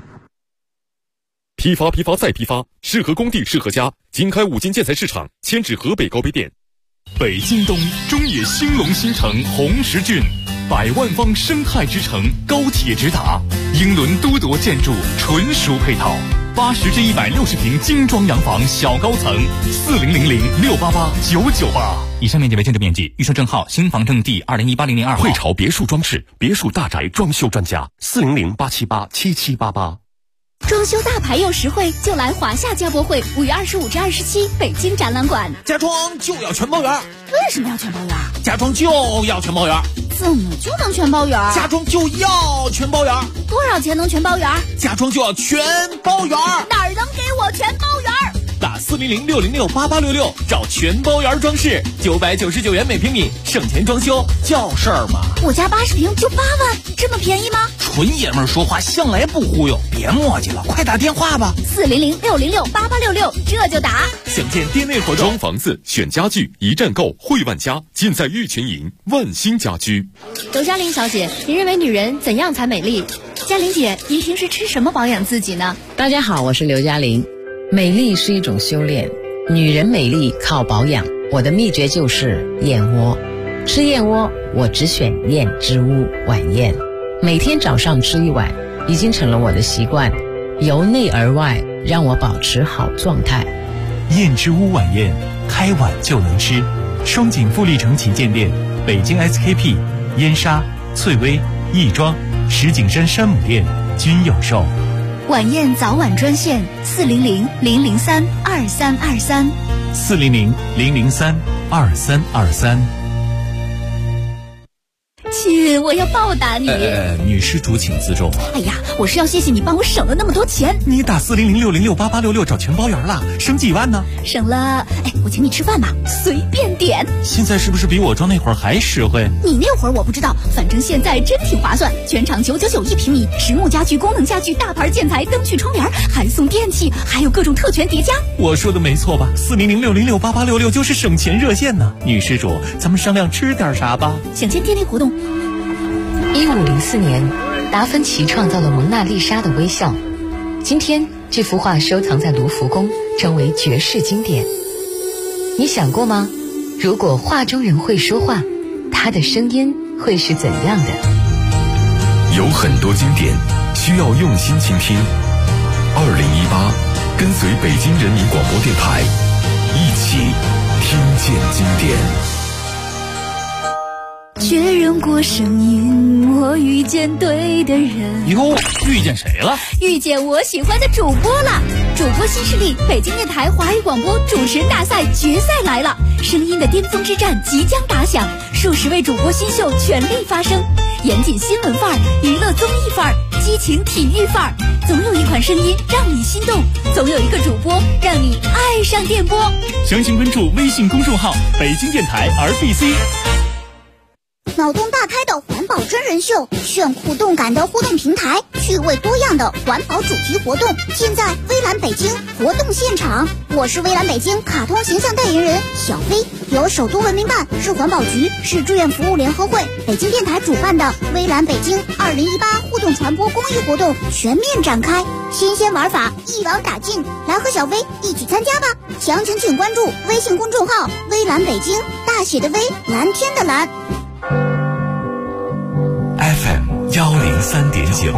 批发再批发，适合工地适合家。经开5金建材市场，迁至河北高碑店。北京东中野兴隆新城红石郡，100万方生态之城，高铁直达，英伦都铎建筑，纯属配套。80至160平精装洋房小高层，4000688998。 以上面积为建筑面积，预售证号新房证第20180002号。 汇潮别墅装饰，别墅大宅装修专家，400-878-7788。 装修大牌又实惠，就来华夏家博会，5月25至27，北京展览馆。 家装就要全包圆。 为什么要全包圆？ 家装就要全包圆。 怎么就能全包圆？ 家装就要全包圆。 多少钱能全包圆？ 家装就要全包圆。 哪儿能给我全包圆？ 打400-606-8866，找全包圆装饰，999元每平米，省钱装修叫事儿吗？ 我家80平就8万，这么便宜吗？ 纯爷们儿说话向来不忽悠，别磨叽了，快打电话吧 ，400-606-8866，这就打。 想见店内活动， 装房子选家具，一站购汇万家，尽在玉泉营万兴家居。 刘嘉玲小姐，您认为女人怎样才美丽？ 嘉玲姐，您平时吃什么保养自己呢？ 大家好，我是刘嘉玲。美丽是一种修炼，女人美丽靠保养。我的秘诀就是燕窝。吃燕窝，我只选燕之屋晚宴，每天早上吃1碗，已经成了我的习惯，由内而外让我保持好状态。 燕之屋晚宴，开碗就能吃。双井富力城旗舰店、北京 SKP、燕莎、翠微、亦庄、石景山山姆店均有售。 晚宴早晚专线400-003-2323。 400-003-2323。 亲，我要报答你。 女施主请自重。 哎呀，我是要谢谢你帮我省了那么多钱。 你打400-606-8866找全包圆了，省几万呢？ 省了，我请你吃饭吧，随便点。 现在是不是比我装那会儿还实惠？ 你那会儿我不知道，反正现在真挺划算。全场999一平米，实木家具、功能家具、大牌建材、灯具、窗帘，还送电器，还有各种特权叠加。 我说的没错吧？400-606-8866就是省钱热线呢。女施主，咱们商量吃点啥吧？ 想见店内活动。 1504年，达芬奇创造了蒙娜丽莎的微笑。今天，这幅画收藏在卢浮宫，成为绝世经典。你想过吗？如果画中人会说话，他的声音会是怎样的？ 有很多经典需要用心倾听。2018，跟随北京人民广播电台，一起听见经典。 确认过声音，我遇见对的人。 哟，遇见谁了？ 遇见我喜欢的主播了。主播新势力，北京电台华语广播主持人大赛决赛来了，声音的巅峰之战即将打响，数十位主播新秀全力发声，严谨新闻范儿，娱乐综艺范儿，激情体育范儿，总有一款声音让你心动，总有一个主播让你爱上电波。 详情关注微信公众号北京电台 RBC。 脑洞大开的环保真人秀，炫酷动感的互动平台，趣味多样的环保主题活动，现在微蓝北京活动现场。我是微蓝北京卡通形象代言人小飞，由首都文明办、市环保局、市志愿服务联合会、北京电台主办的微蓝北京2018互动传播公益活动全面展开，新鲜玩法一网打尽，来和小飞一起参加吧！详情请关注微信公众号微蓝北京，大写的微，蓝天的蓝。 FM 103.9，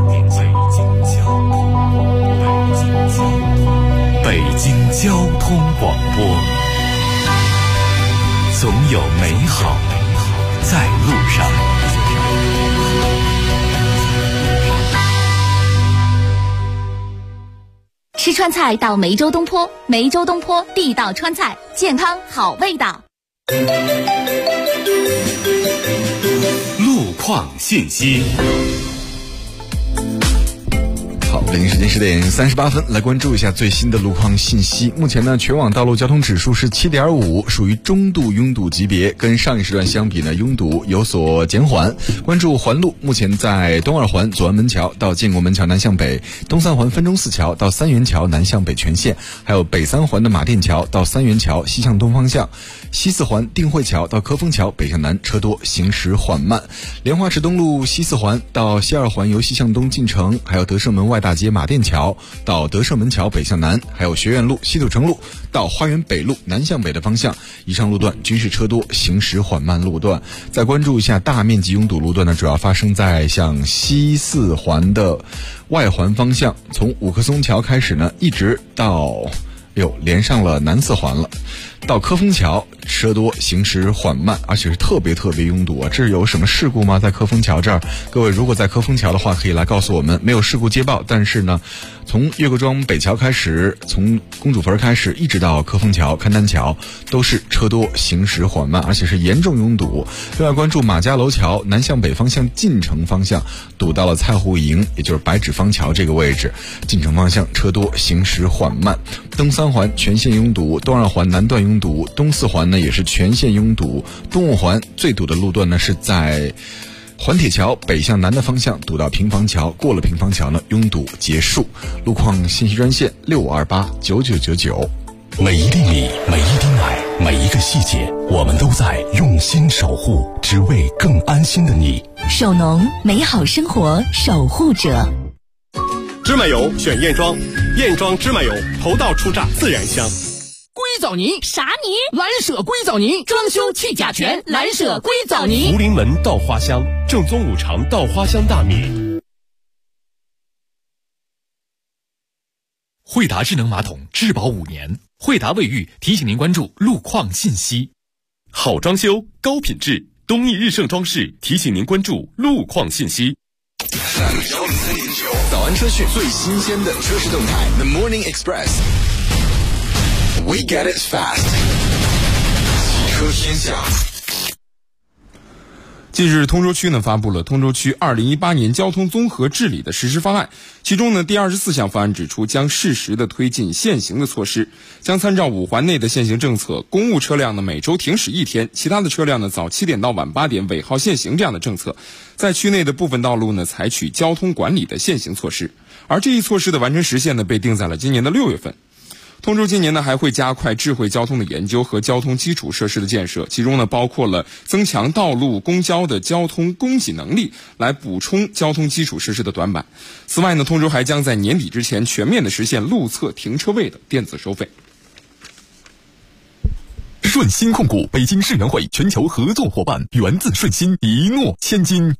北京交通广播，总有美好在路上。 吃川菜到梅州东坡，梅州东坡地道川菜，健康好味道。 路况信息。 好， 北京时间10点38分，来关注一下最新的路况信息。目前呢，全网道路交通指数是7.5，属于中度拥堵级别，跟上一时段相比呢，拥堵有所减缓。关注环路，目前在东二环左安门桥到建国门桥南向北，东三环分钟寺桥到三元桥南向北全线，还有北三环的马甸桥到三元桥西向东方向，西四环定慧桥到科丰桥北向南车多，行驶缓慢。莲花池东路西四环到西二环由西向东进城，还有德胜门外大街马甸桥到德胜门桥北向南，还有学院路西土城路到花园北路南向北的方向，以上路段均是车多，行驶缓慢路段。再关注一下大面积拥堵路段呢，主要发生在向西四环的外环方向，从五棵松桥开始呢，一直到连上了南四环了，到科丰桥车多，行驶缓慢，而且是特别拥堵啊！这是有什么事故吗？在科丰桥这儿，各位如果在科丰桥的话，可以来告诉我们。没有事故接报，但是呢，从岳各庄北桥开始，从公主坟开始，一直到科丰桥、勘丹桥，都是车多，行驶缓慢，而且是严重拥堵。另外关注马家楼桥南向北方向进城方向，堵到了菜户营，也就是白纸坊桥这个位置，进城方向车多，行驶缓慢。东三环全线拥堵，东二环南段拥堵，东四环呢也是全线拥堵。东五环最堵的路段呢是在环铁桥北向南的方向，堵到平房桥，过了平房桥呢拥堵结束。路况信息专线65289999。 每一粒米，每一滴奶，每一个细节，我们都在用心守护，只为更安心的你。 首农，美好生活守护者。 芝麻油选燕庄，燕庄芝麻油头道出榨，自然香。 硅藻泥啥泥？ 蓝舍硅藻泥，装修去甲醛，蓝舍硅藻泥。 福临门稻花香，正宗五常稻花香大米。 惠达智能马桶质保5年，惠达卫浴提醒您关注路况信息。好装修高品质，东义日盛装饰提醒您关注路况信息。 早安车讯，最新鲜的车市动态 The Morning Express， We get it fast， 汽车天下。 近日，通州区呢发布了通州区2018年交通综合治理的实施方案，其中呢第24项方案指出，将适时的推进限行的措施，将参照5环内的限行政策，公务车辆呢每周停驶1天，其他的车辆呢早7点到晚8点尾号限行这样的政策，在区内的部分道路呢采取交通管理的限行措施，而这一措施的完成时限呢被定在了今年的6月份。通州今年呢还会加快智慧交通的研究和交通基础设施的建设，其中呢包括了增强道路公交的交通供给能力，来补充交通基础设施的短板。此外呢，通州还将在年底之前全面的实现路侧停车位的电子收费。 顺鑫控股北京世园会全球合作伙伴，源自顺鑫，一诺千金。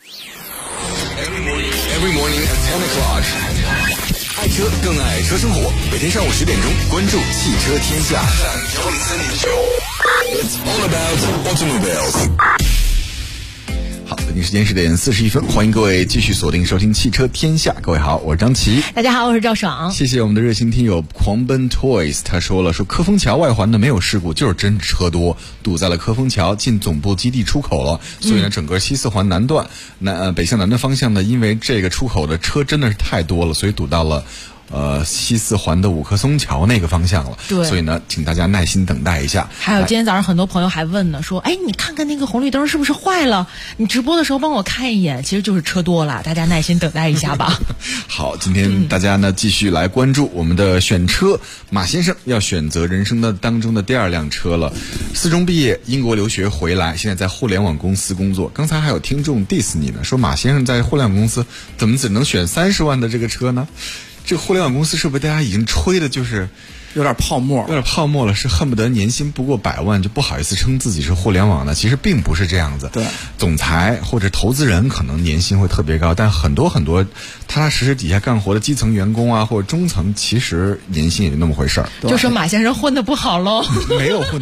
Every morning at 10 o'clock， 爱车更爱车生活，每天上午10点钟关注汽车天下。It's all about automobiles。好，北京时间10点41分，欢迎各位继续锁定收听汽车天下。各位好，我是张琪。 大家好，我是赵爽。 谢谢我们的热心听友狂奔 Toys， 他说了，说科丰桥外环呢没有事故，就是真车多，堵在了科丰桥进总部基地出口了，所以呢整个西四环南段北向南的方向呢，因为这个出口的车真的是太多了，所以堵到了西四环的五棵松桥那个方向了， 对， 所以呢，请大家耐心等待一下。 还有今天早上很多朋友还问呢，说，哎，你看看那个红绿灯是不是坏了？你直播的时候帮我看一眼，其实就是车多了，大家耐心等待一下吧。 好，今天大家呢继续来关注我们的选车，马先生要选择人生的当中的第2辆车了。4中毕业，英国留学回来，现在在互联网公司工作。刚才还有听众 diss 你呢，说马先生在互联网公司怎么只能选30万的这个车呢？这个互联网公司是不是大家已经吹的就是有点泡沫了，是恨不得年薪不过100万就不好意思称自己是互联网的？其实并不是这样子。 对， 总裁或者投资人可能年薪会特别高，但很多踏踏实实底下干活的基层员工啊，或者中层，其实年薪也就那么回事儿。 就说马先生混得不好喽。 没有混得不好。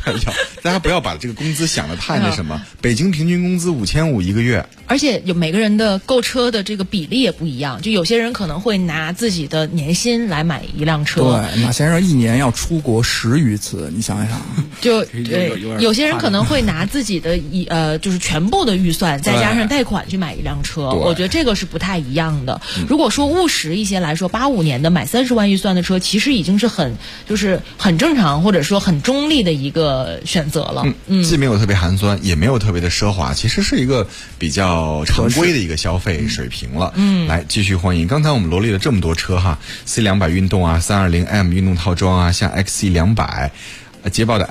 大家不要把这个工资想得太那什么。北京平均工资5500一个月， 而且有每个人的购车的这个比例也不一样，就有些人可能会拿自己的年薪来买一辆车。 对，马先生一年要出国10余次，你想想。 就有些人可能会拿自己的就是全部的预算再加上贷款去买一辆车，我觉得这个是不太一样的。如果说务实一些来说，85年的买30万预算的车，其实已经是很正常或者说很中立的一个选择了。 既没有特别寒酸，也没有特别的奢华，其实是一个比较常规的一个消费水平了。来继续欢迎，刚才我们罗列了这么多车哈 ，C200 运动啊，320M 运动套装啊，像 XE200，捷豹的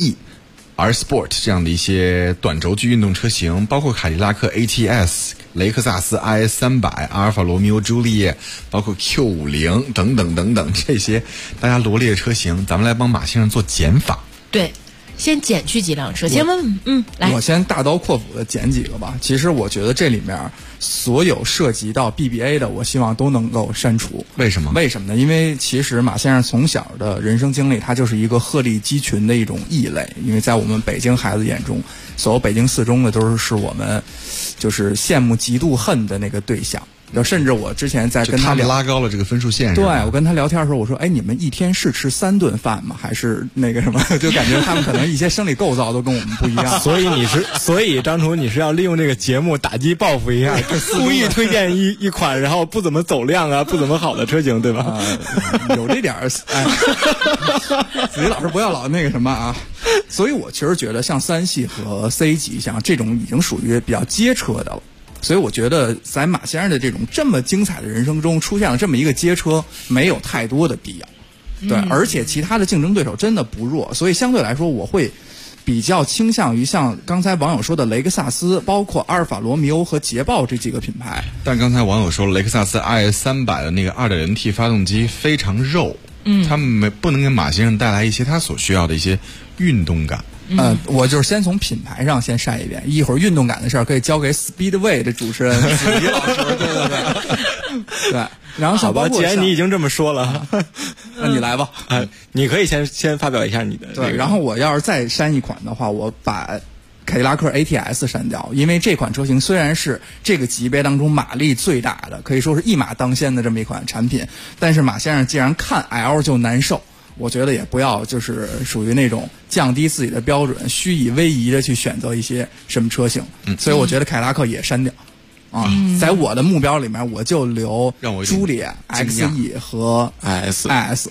XE。R Sport 这样的一些短轴距运动车型，包括凯迪拉克 ATS、雷克萨斯 IS300、阿尔法罗密欧朱丽叶，包括 Q50等等等等，这些大家罗列的车型，咱们来帮马先生做减法。 对，先减去几辆车，先问来， 我先大刀阔斧的减几个吧。其实我觉得这里面所有涉及到 BBA 的，我希望都能够删除。 为什么呢？因为其实马先生从小的人生经历，他就是一个鹤立鸡群的一种异类。因为在我们北京孩子眼中，所有北京4中的都是我们就是羡慕嫉妒恨的那个对象。甚至我之前在跟他们拉高了这个分数线。 对，我跟他聊天的时候，我说：“哎，你们一天是吃3顿饭吗？还是那个什么？”就感觉他们可能一些生理构造都跟我们不一样。 所以张楚，你是要利用这个节目打击报复一下，故意推荐一款然后不怎么走量啊、不怎么好的车型，对吧？ 有这点儿，哎，子怡老师不要老那个什么啊。所以我其实觉得像3系和 C 级，像这种已经属于比较街车的了。所以我觉得在马先生的这种这么精彩的人生中出现了这么一个街车，没有太多的必要。对，而且其他的竞争对手真的不弱，所以相对来说我会比较倾向于像刚才网友说的雷克萨斯，包括阿尔法罗密欧和捷豹这几个品牌。 但刚才网友说雷克萨斯 IS300 的那个 2.0T 发动机非常肉，他们不能给马先生带来一些他所需要的一些运动感。 我就是先从品牌上先晒一遍，一会儿运动感的事儿可以交给 Speedway 的主持人子怡老师，对。对，然后好吧，既然你已经这么说了， 那你来吧。 你可以先发表一下你的。 对，然后我要是再删一款的话，我把凯迪拉克 ATS 删掉，因为这款车型虽然是这个级别当中马力最大的，可以说是一马当先的这么一款产品，但是马先生既然看 L 就难受。我觉得也不要就是属于那种降低自己的标准，虚以委蛇的去选择一些什么车型，所以我觉得凯迪拉克也删掉。在我的目标里面，我就留朱丽叶 XE 和 IS。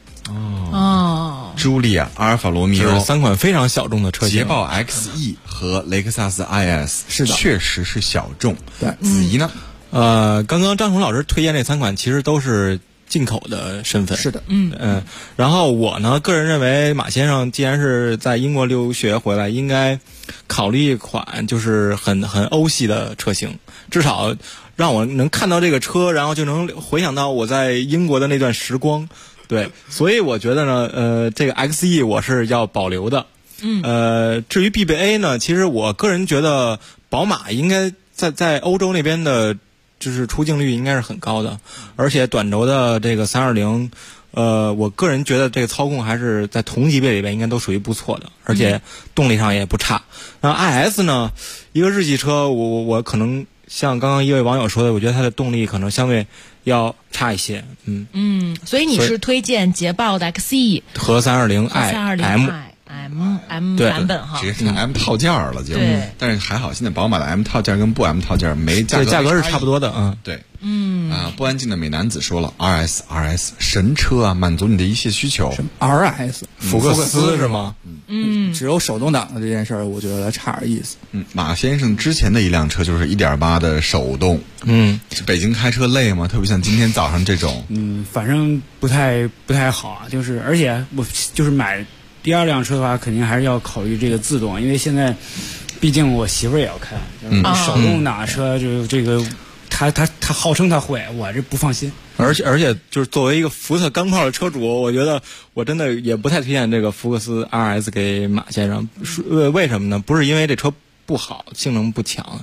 朱丽叶、阿尔法罗密欧 3款非常小众的车型， 捷豹 XE 和雷克萨斯 IS 是的， 确实是小众。 对， 子怡呢？ 刚刚张崇老师推荐这3款，其实都是进口的身份。 是的， 然后我呢，个人认为马先生既然是在英国留学回来，应该考虑一款就是很欧系的车型，至少让我能看到这个车，然后就能回想到我在英国的那段时光。对，所以我觉得呢，这个 XE 我是要保留的。至于 BBA 呢，其实我个人觉得宝马应该在欧洲那边的就是出镜率应该是很高的，而且短轴的这个320，我个人觉得这个操控还是在同级别里边应该都属于不错的，而且动力上也不差。那 IS 呢，一个日系车，我可能像刚刚一位网友说的，我觉得它的动力可能相对要差一些。 所以你是推荐捷豹的 XE 和320i M 版本哈， 直接看 M 套件了就。但是还好，现在宝马的 M 套件跟不 M 套件没价格是差不多的。 对，不安静的美男子说了 RS 神车啊，满足你的一切需求。 RS 福克斯是吗？ 只有手动挡的这件事儿，我觉得差点意思。 马先生之前的一辆车就是 1.8 的手动。北京开车累吗？特别像今天早上这种。 反正不太好啊，就是而且我就是买第2辆车的话，肯定还是要考虑这个自动，因为现在毕竟我媳妇儿也要开，就是手动挡车就这个，她号称她会，我这不放心。 而且就是作为一个福特钢炮的车主，我觉得我真的也不太推荐这个福克斯 RS 给马先生。为什么呢？不是因为这车不好，性能不强，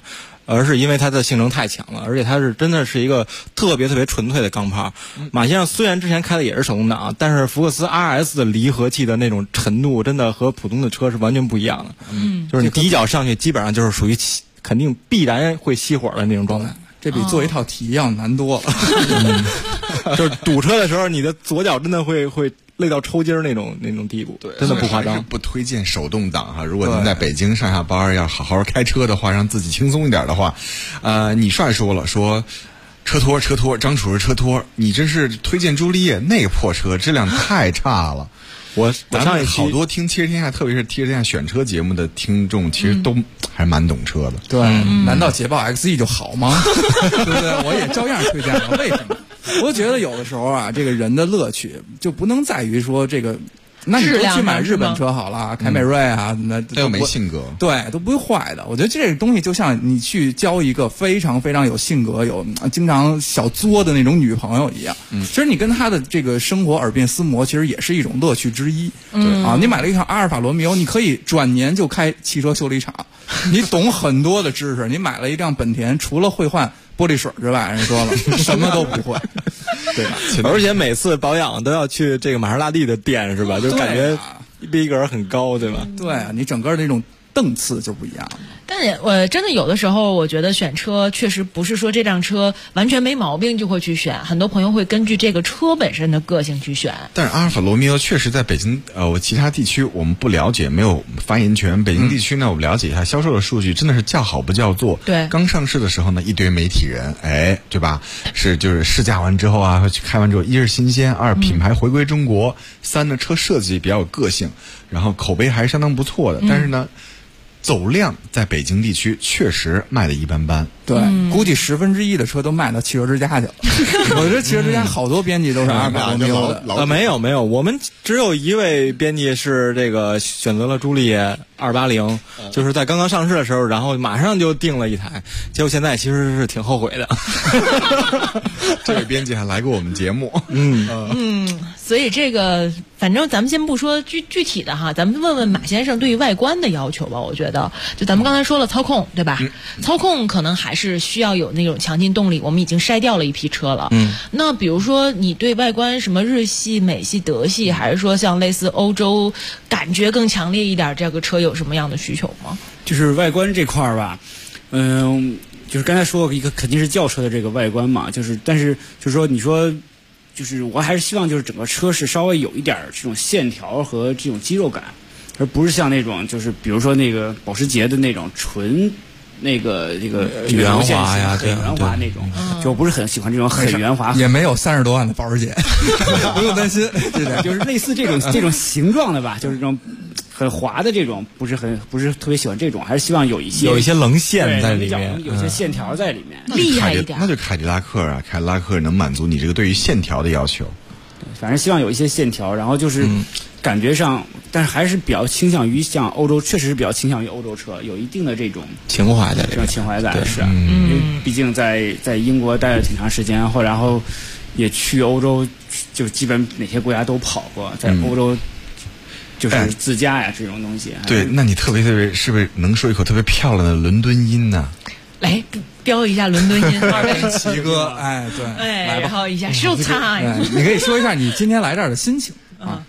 而是因为它的性能太强了，而且它是真的是一个特别特别纯粹的钢炮。马先生虽然之前开的也是手动挡，但是福克斯 RS 的离合器的那种沉度真的和普通的车是完全不一样的。就是你第一脚上去基本上就是属于肯定必然会熄火的那种状态。 这比做一套题要难多了。 就是堵车的时候，你的左脚真的会累到抽筋那种地步，对，真的不夸张。 不推荐手动挡哈。如果您在北京上下班要好好开车的话，让自己轻松一点的话，你帅说了说车托，张楚是车托，你这是推荐朱丽叶那破车质量太差了。我上一期好多听汽车天下，特别是汽车天下选车节目的听众，其实都还蛮懂车的。 对，难道捷豹 XE 就好吗？对不对？我也照样推荐了。为什么？我觉得有的时候啊，这个人的乐趣就不能在于说这个。那你就去买日本车好了，凯美瑞啊，那又没性格， 对，都不会坏的。我觉得这个东西就像你去交一个非常非常有性格、有经常小作的那种女朋友一样。其实你跟她的这个生活耳鬓厮磨，其实也是一种乐趣之一。你买了一辆阿尔法罗密欧，你可以转年就开汽车修理厂，你懂很多的知识。你买了一辆本田，除了会换玻璃水之外，人说了什么都不会，对吧？ 而且每次保养都要去这个玛莎拉蒂的店，是吧？就感觉逼格很高，对吧？ 对啊，你整个那种档次就不一样了。 但我真的有的时候，我觉得选车确实不是说这辆车完全没毛病就会去选，很多朋友会根据这个车本身的个性去选。 但是阿尔法罗密欧确实在北京，我其他地区我们不了解，没有发言权。北京地区呢，我们了解一下销售的数据，真的是叫好不叫座。 对， 刚上市的时候呢，一堆媒体人，对吧？就是试驾完之后啊，开完之后，一是新鲜，二品牌回归中国，三呢车设计比较有个性，然后口碑还是相当不错的。但是呢，走量在北京地区确实卖的一般般。 对，估计1/10的车都卖到汽车之家去了。我觉得汽车之家好多编辑都是阿尔法罗密欧的。 没有，我们只有一位编辑是这个选择了朱丽叶280，就是在刚刚上市的时候，然后马上就订了一台，结果现在其实是挺后悔的。 这位编辑还来过我们节目。 所以这个反正咱们先不说具体的哈，咱们问问马先生对于外观的要求吧。我觉得就咱们刚才说了操控，对吧？操控可能还是需要有那种强劲动力，我们已经筛掉了一批车了。那比如说你对外观什么日系、美系、德系，还是说像类似欧洲感觉更强烈一点，这个车有什么样的需求吗？ 就是外观这块儿吧，就是刚才说过一个肯定是轿车的这个外观嘛，但是就是说你说。就是我还是希望就是整个车是稍微有一点这种线条和这种肌肉感，而不是像那种就是比如说那个保时捷的那种纯那个圆滑呀， 很圆滑那种，就不是很喜欢这种很圆滑。 也没有30多万的保时捷，不用担心。 对，就是类似这种形状的吧，就是这种很滑的这种，不是特别喜欢这种，还是希望有一些棱线在里面， 有一些线条在里面， 厉害一点。 那就凯迪拉克啊，凯迪拉克能满足你这个对于线条的要求。 反正希望有一些线条，然后就是感觉上，但是还是比较倾向于像欧洲，确实是比较倾向于欧洲车，有一定的这种情怀在， 这种情怀在是。因为毕竟在英国待了挺长时间，然后也去欧洲，就基本哪些国家都跑过，在欧洲。就是自驾呀，这种东西。 对，那你特别是不是能说一口特别漂亮的伦敦音呢？ 来标一下伦敦音，二位齐哥，对， 然后一下 show time， 你可以说一下你今天来这儿的心情啊。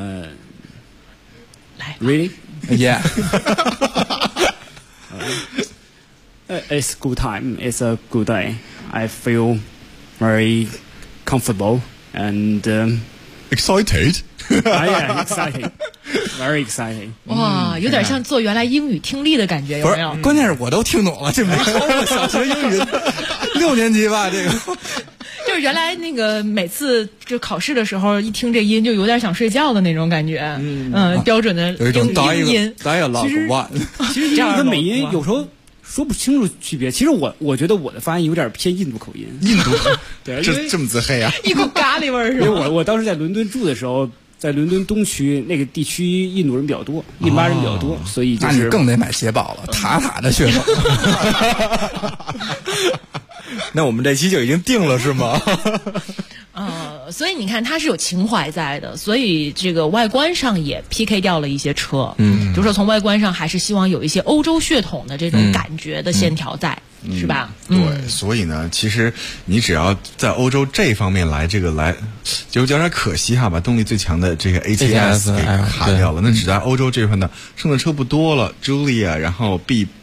来 ，Really? Yeah. It's a good time. It's a good day. I feel very comfortable and excited. Yeah, exciting. Very exciting. 哇，有点像做原来英语听力的感觉，有没有？ 关键是我都听懂了，这没超过小学英语6年级吧？这个就是原来那个每次就考试的时候，一听这音就有点想睡觉的那种感觉。标准的英音。 其实英语跟美音有时候说不清楚区别。其实我觉得我的发音有点偏印度口音。 印度口音，对，这么自黑啊？ 一股咖喱味儿是吧？ 因为我当时在伦敦住的时候。在伦敦东区那个地区，印度人比较多，印巴人比较多，所以那你更得买捷豹了，塔的血统。 那我们这期就已经定了是吗？ 所以你看它是有情怀在的，所以这个外观上也 PK 掉了一些车。就是说从外观上还是希望有一些欧洲血统的这种感觉的线条在。 是吧？ 对，所以呢，其实你只要在欧洲这方面来，就有点可惜哈，把动力最强的这个 ATS 给卡掉了。那只在欧洲这份呢，剩的车不多了 ，Giulia， 然后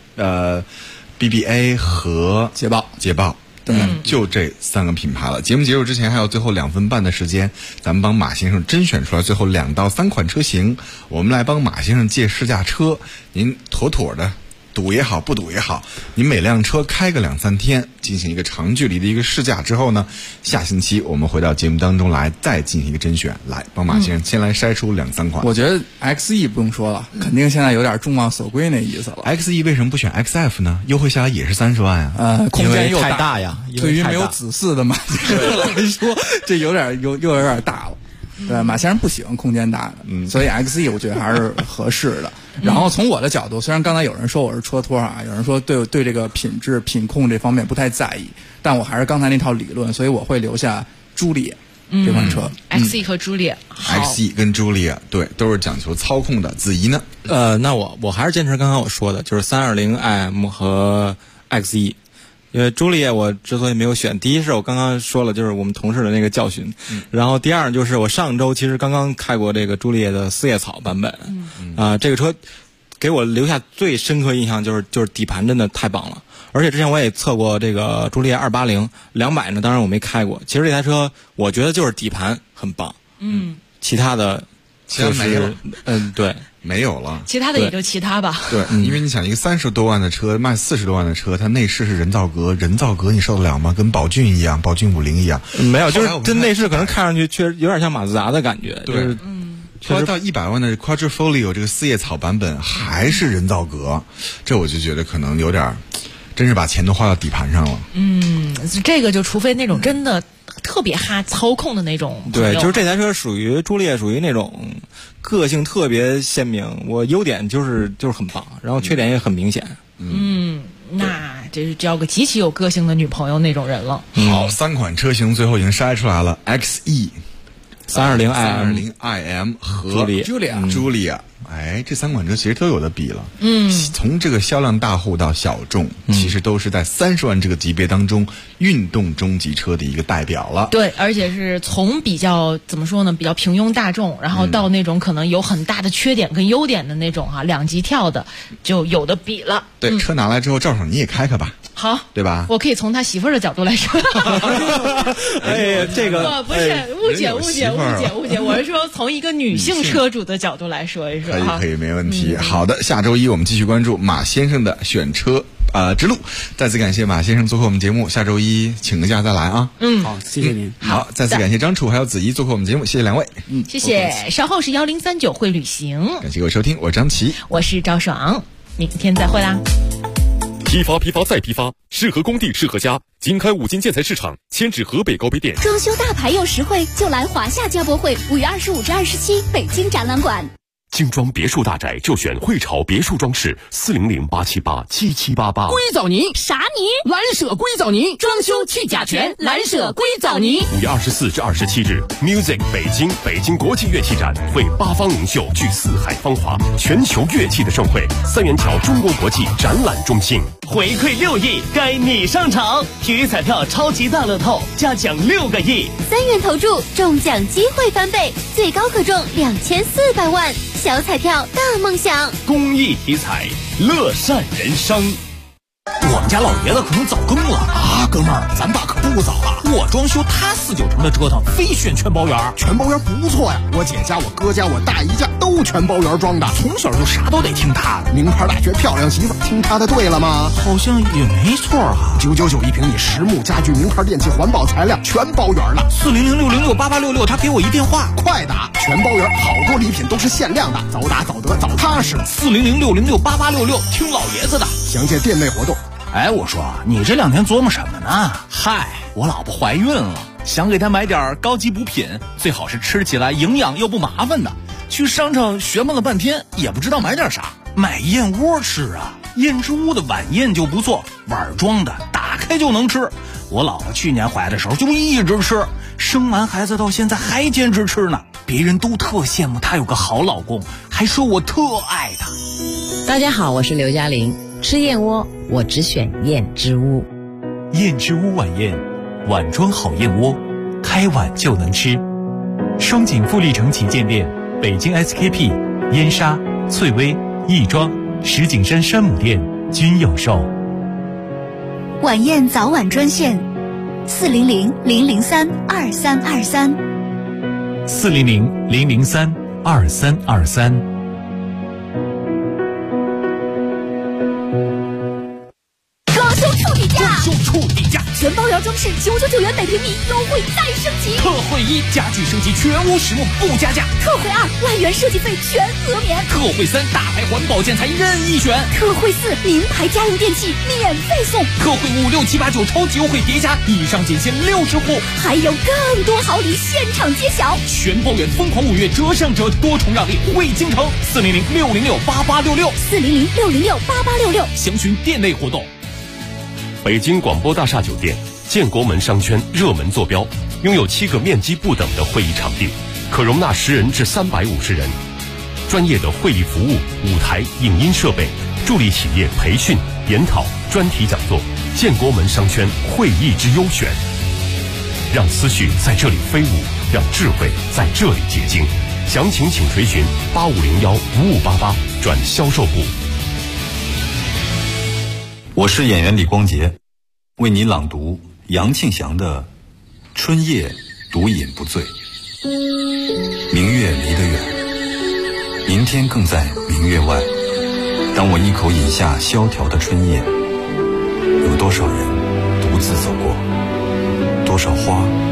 BBA 和捷豹。对，就这3个品牌了。节目结束之前还有最后2分半的时间，咱们帮马先生甄选出来最后2到3款车型，我们来帮马先生借试驾车。您妥妥的赌也好，不赌也好，您每辆车开个2-3天，进行一个长距离的一个试驾之后呢，下星期我们回到节目当中来，再进行一个甄选，来帮马先生先来筛出2-3款。 我觉得 XE 不用说了，肯定现在有点众望所归那意思了。 XE 为什么不选 XF 呢？优惠下来也是30万啊。 空间又太大呀， 对于没有子嗣的马先生来说，这有点大了。对，马先生不喜欢空间大的，所以 XE 我觉得还是合适的。然后从我的角度，虽然刚才有人说我是车托啊，有人说对这个品质品控这方面不太在意，但我还是刚才那套理论，所以我会留下朱丽叶这款车。 XE 和朱丽叶 ，XE 跟朱丽叶对都是讲求操控的。子怡呢？ 那我还是坚持刚刚我说的，就是 320i 和 XE。因为朱丽叶我之所以没有选，第一是我刚刚说了，就是我们同事的那个教训，然后第二就是我上周其实刚刚开过这个朱丽叶的四叶草版本，这个车给我留下最深刻印象就是底盘真的太棒了，而且之前我也测过这个朱丽叶280 200呢，当然我没开过。其实这台车我觉得就是底盘很棒，其他的没了， 对。 没有了， 其他的也就其他吧。 对，因为你想一个30多万的车卖40多万的车，它内饰是人造革你受得了吗？跟宝骏一样，宝骏50一样。 没有，就是这内饰可能看上去确实有点像马自达的感觉。 对， 就是后来到100万的 Quadrifoglio 这个四叶草版本还是人造革，这我就觉得可能有点，真是把钱都花到底盘上了。 这个就除非那种真的特别哈操控的那种。 对，就是这台车属于朱丽叶，属于那种个性特别鲜明。我优点就是很棒，然后缺点也很明显。 那这是交个极其有个性的女朋友那种人了。 好，3款车型最后已经筛出来了 ，XE、320i-M 和Giulia。这3款车其实都有的比了。从这个销量大户到小众，其实都是在30万这个级别当中运动中级车的一个代表了。 对，而且是从比较怎么说呢，比较平庸大众，然后到那种可能有很大的缺点跟优点的那种2级跳的，就有的比了。 对，车拿来之后，赵爽你也开吧。 好， 对吧？ 我可以从他媳妇儿的角度来说。 这个我不是误解，我是说从一个女性车主的角度来说一说。 可以，没问题。好的，下周一我们继续关注马先生的选车之路。再次感谢马先生做客我们节目，下周一请个假再来啊。 好，谢谢您。 好，再次感谢张楚还有子怡做客我们节目，谢谢2位。 谢谢。稍后是1039会旅行。 感谢各位收听，我是张琪， 我是赵爽，明天再会啦。 批发再批发，适合工地适合家。经开5金建材市场，迁至河北高碑店。 装修大牌又实惠，就来华夏家博会，5月25至27，北京展览馆。 精装别墅大宅就选汇潮别墅装饰，400-878-7788。 硅藻泥啥泥？蓝舍硅藻泥，装修去甲醛，蓝舍硅藻泥。 5月24至27日 ，Music 北京国际乐器展为8方名秀聚四海芳华，全球乐器的盛会。3元桥中国国际展览中心。 回馈6亿，该你上场！体育彩票超级大乐透，加奖6个亿 ，3元投注，中奖机会翻倍，最高可中2400万。小彩票大梦想， 公益体彩，乐善人生。 我们家老爷子可能早更了啊，哥们儿，咱爸可不早了。我装修，他4、9成的折腾，非选全包圆。全包圆不错呀，我姐家、我哥家、我大姨家都全包圆装的，从小就啥都得听他的。名牌大学漂亮媳妇，听他的对了吗？好像也没错啊。999一平米，实木家具、名牌电器、环保材料，全包圆了。400-606-8866，他给我一电话，快打！全包圆，好多礼品都是限量的，早打早得早踏实。400-606-8866，听老爷子的。详见店内活动。哎，我说你这2天琢磨什么呢？嗨，我老婆怀孕了，想给她买点高级补品，最好是吃起来营养又不麻烦的。去商场学问了半天，也不知道买点啥。买燕窝吃啊，燕之屋的晚宴就不错，碗装的，打开就能吃。我老婆去年怀的时候就一直吃，生完孩子到现在还坚持吃呢。别人都特羡慕她有个好老公，还说我特爱她。 大家好，我是刘嘉玲。 吃燕窝我只选燕之屋。 燕之屋晚宴，碗装好燕窝，开碗就能吃。双井富力城旗舰店、北京 SKP、燕莎、翠微、亦庄、石景山山姆店均有售。 晚宴早晚专线：400-003-2323。 400-003-2323。 处底价， 全包圆装饰999元每平米，优惠再升级。 特惠1，家具升级全屋实木不加价。 特惠2，万元设计费全额免。 特惠3，大牌环保建材任意选。 特惠4，名牌家用电器免费送。 特惠5、6、7、8、9超级优惠叠加，以上仅限60户， 还有更多好礼现场揭晓。 全包圆疯狂5月折上折，多重让利惠京城。400-606-8866， 400-606-8866， 详询店内活动。 北京广播大厦酒店建国门商圈热门坐标，拥有7个面积不等的会议场地，可容纳10人至350人。专业的会议服务、舞台、影音设备，助力企业培训、研讨、专题讲座。建国门商圈会议之优选，让思绪在这里飞舞，让智慧在这里结晶。详情请垂询8501-5588转销售部。 我是演员李光洁，为您朗读杨庆祥的《春夜独饮不醉》。明月离得远，明天更在明月外。当我一口饮下萧条的春夜，有多少人独自走过，多少花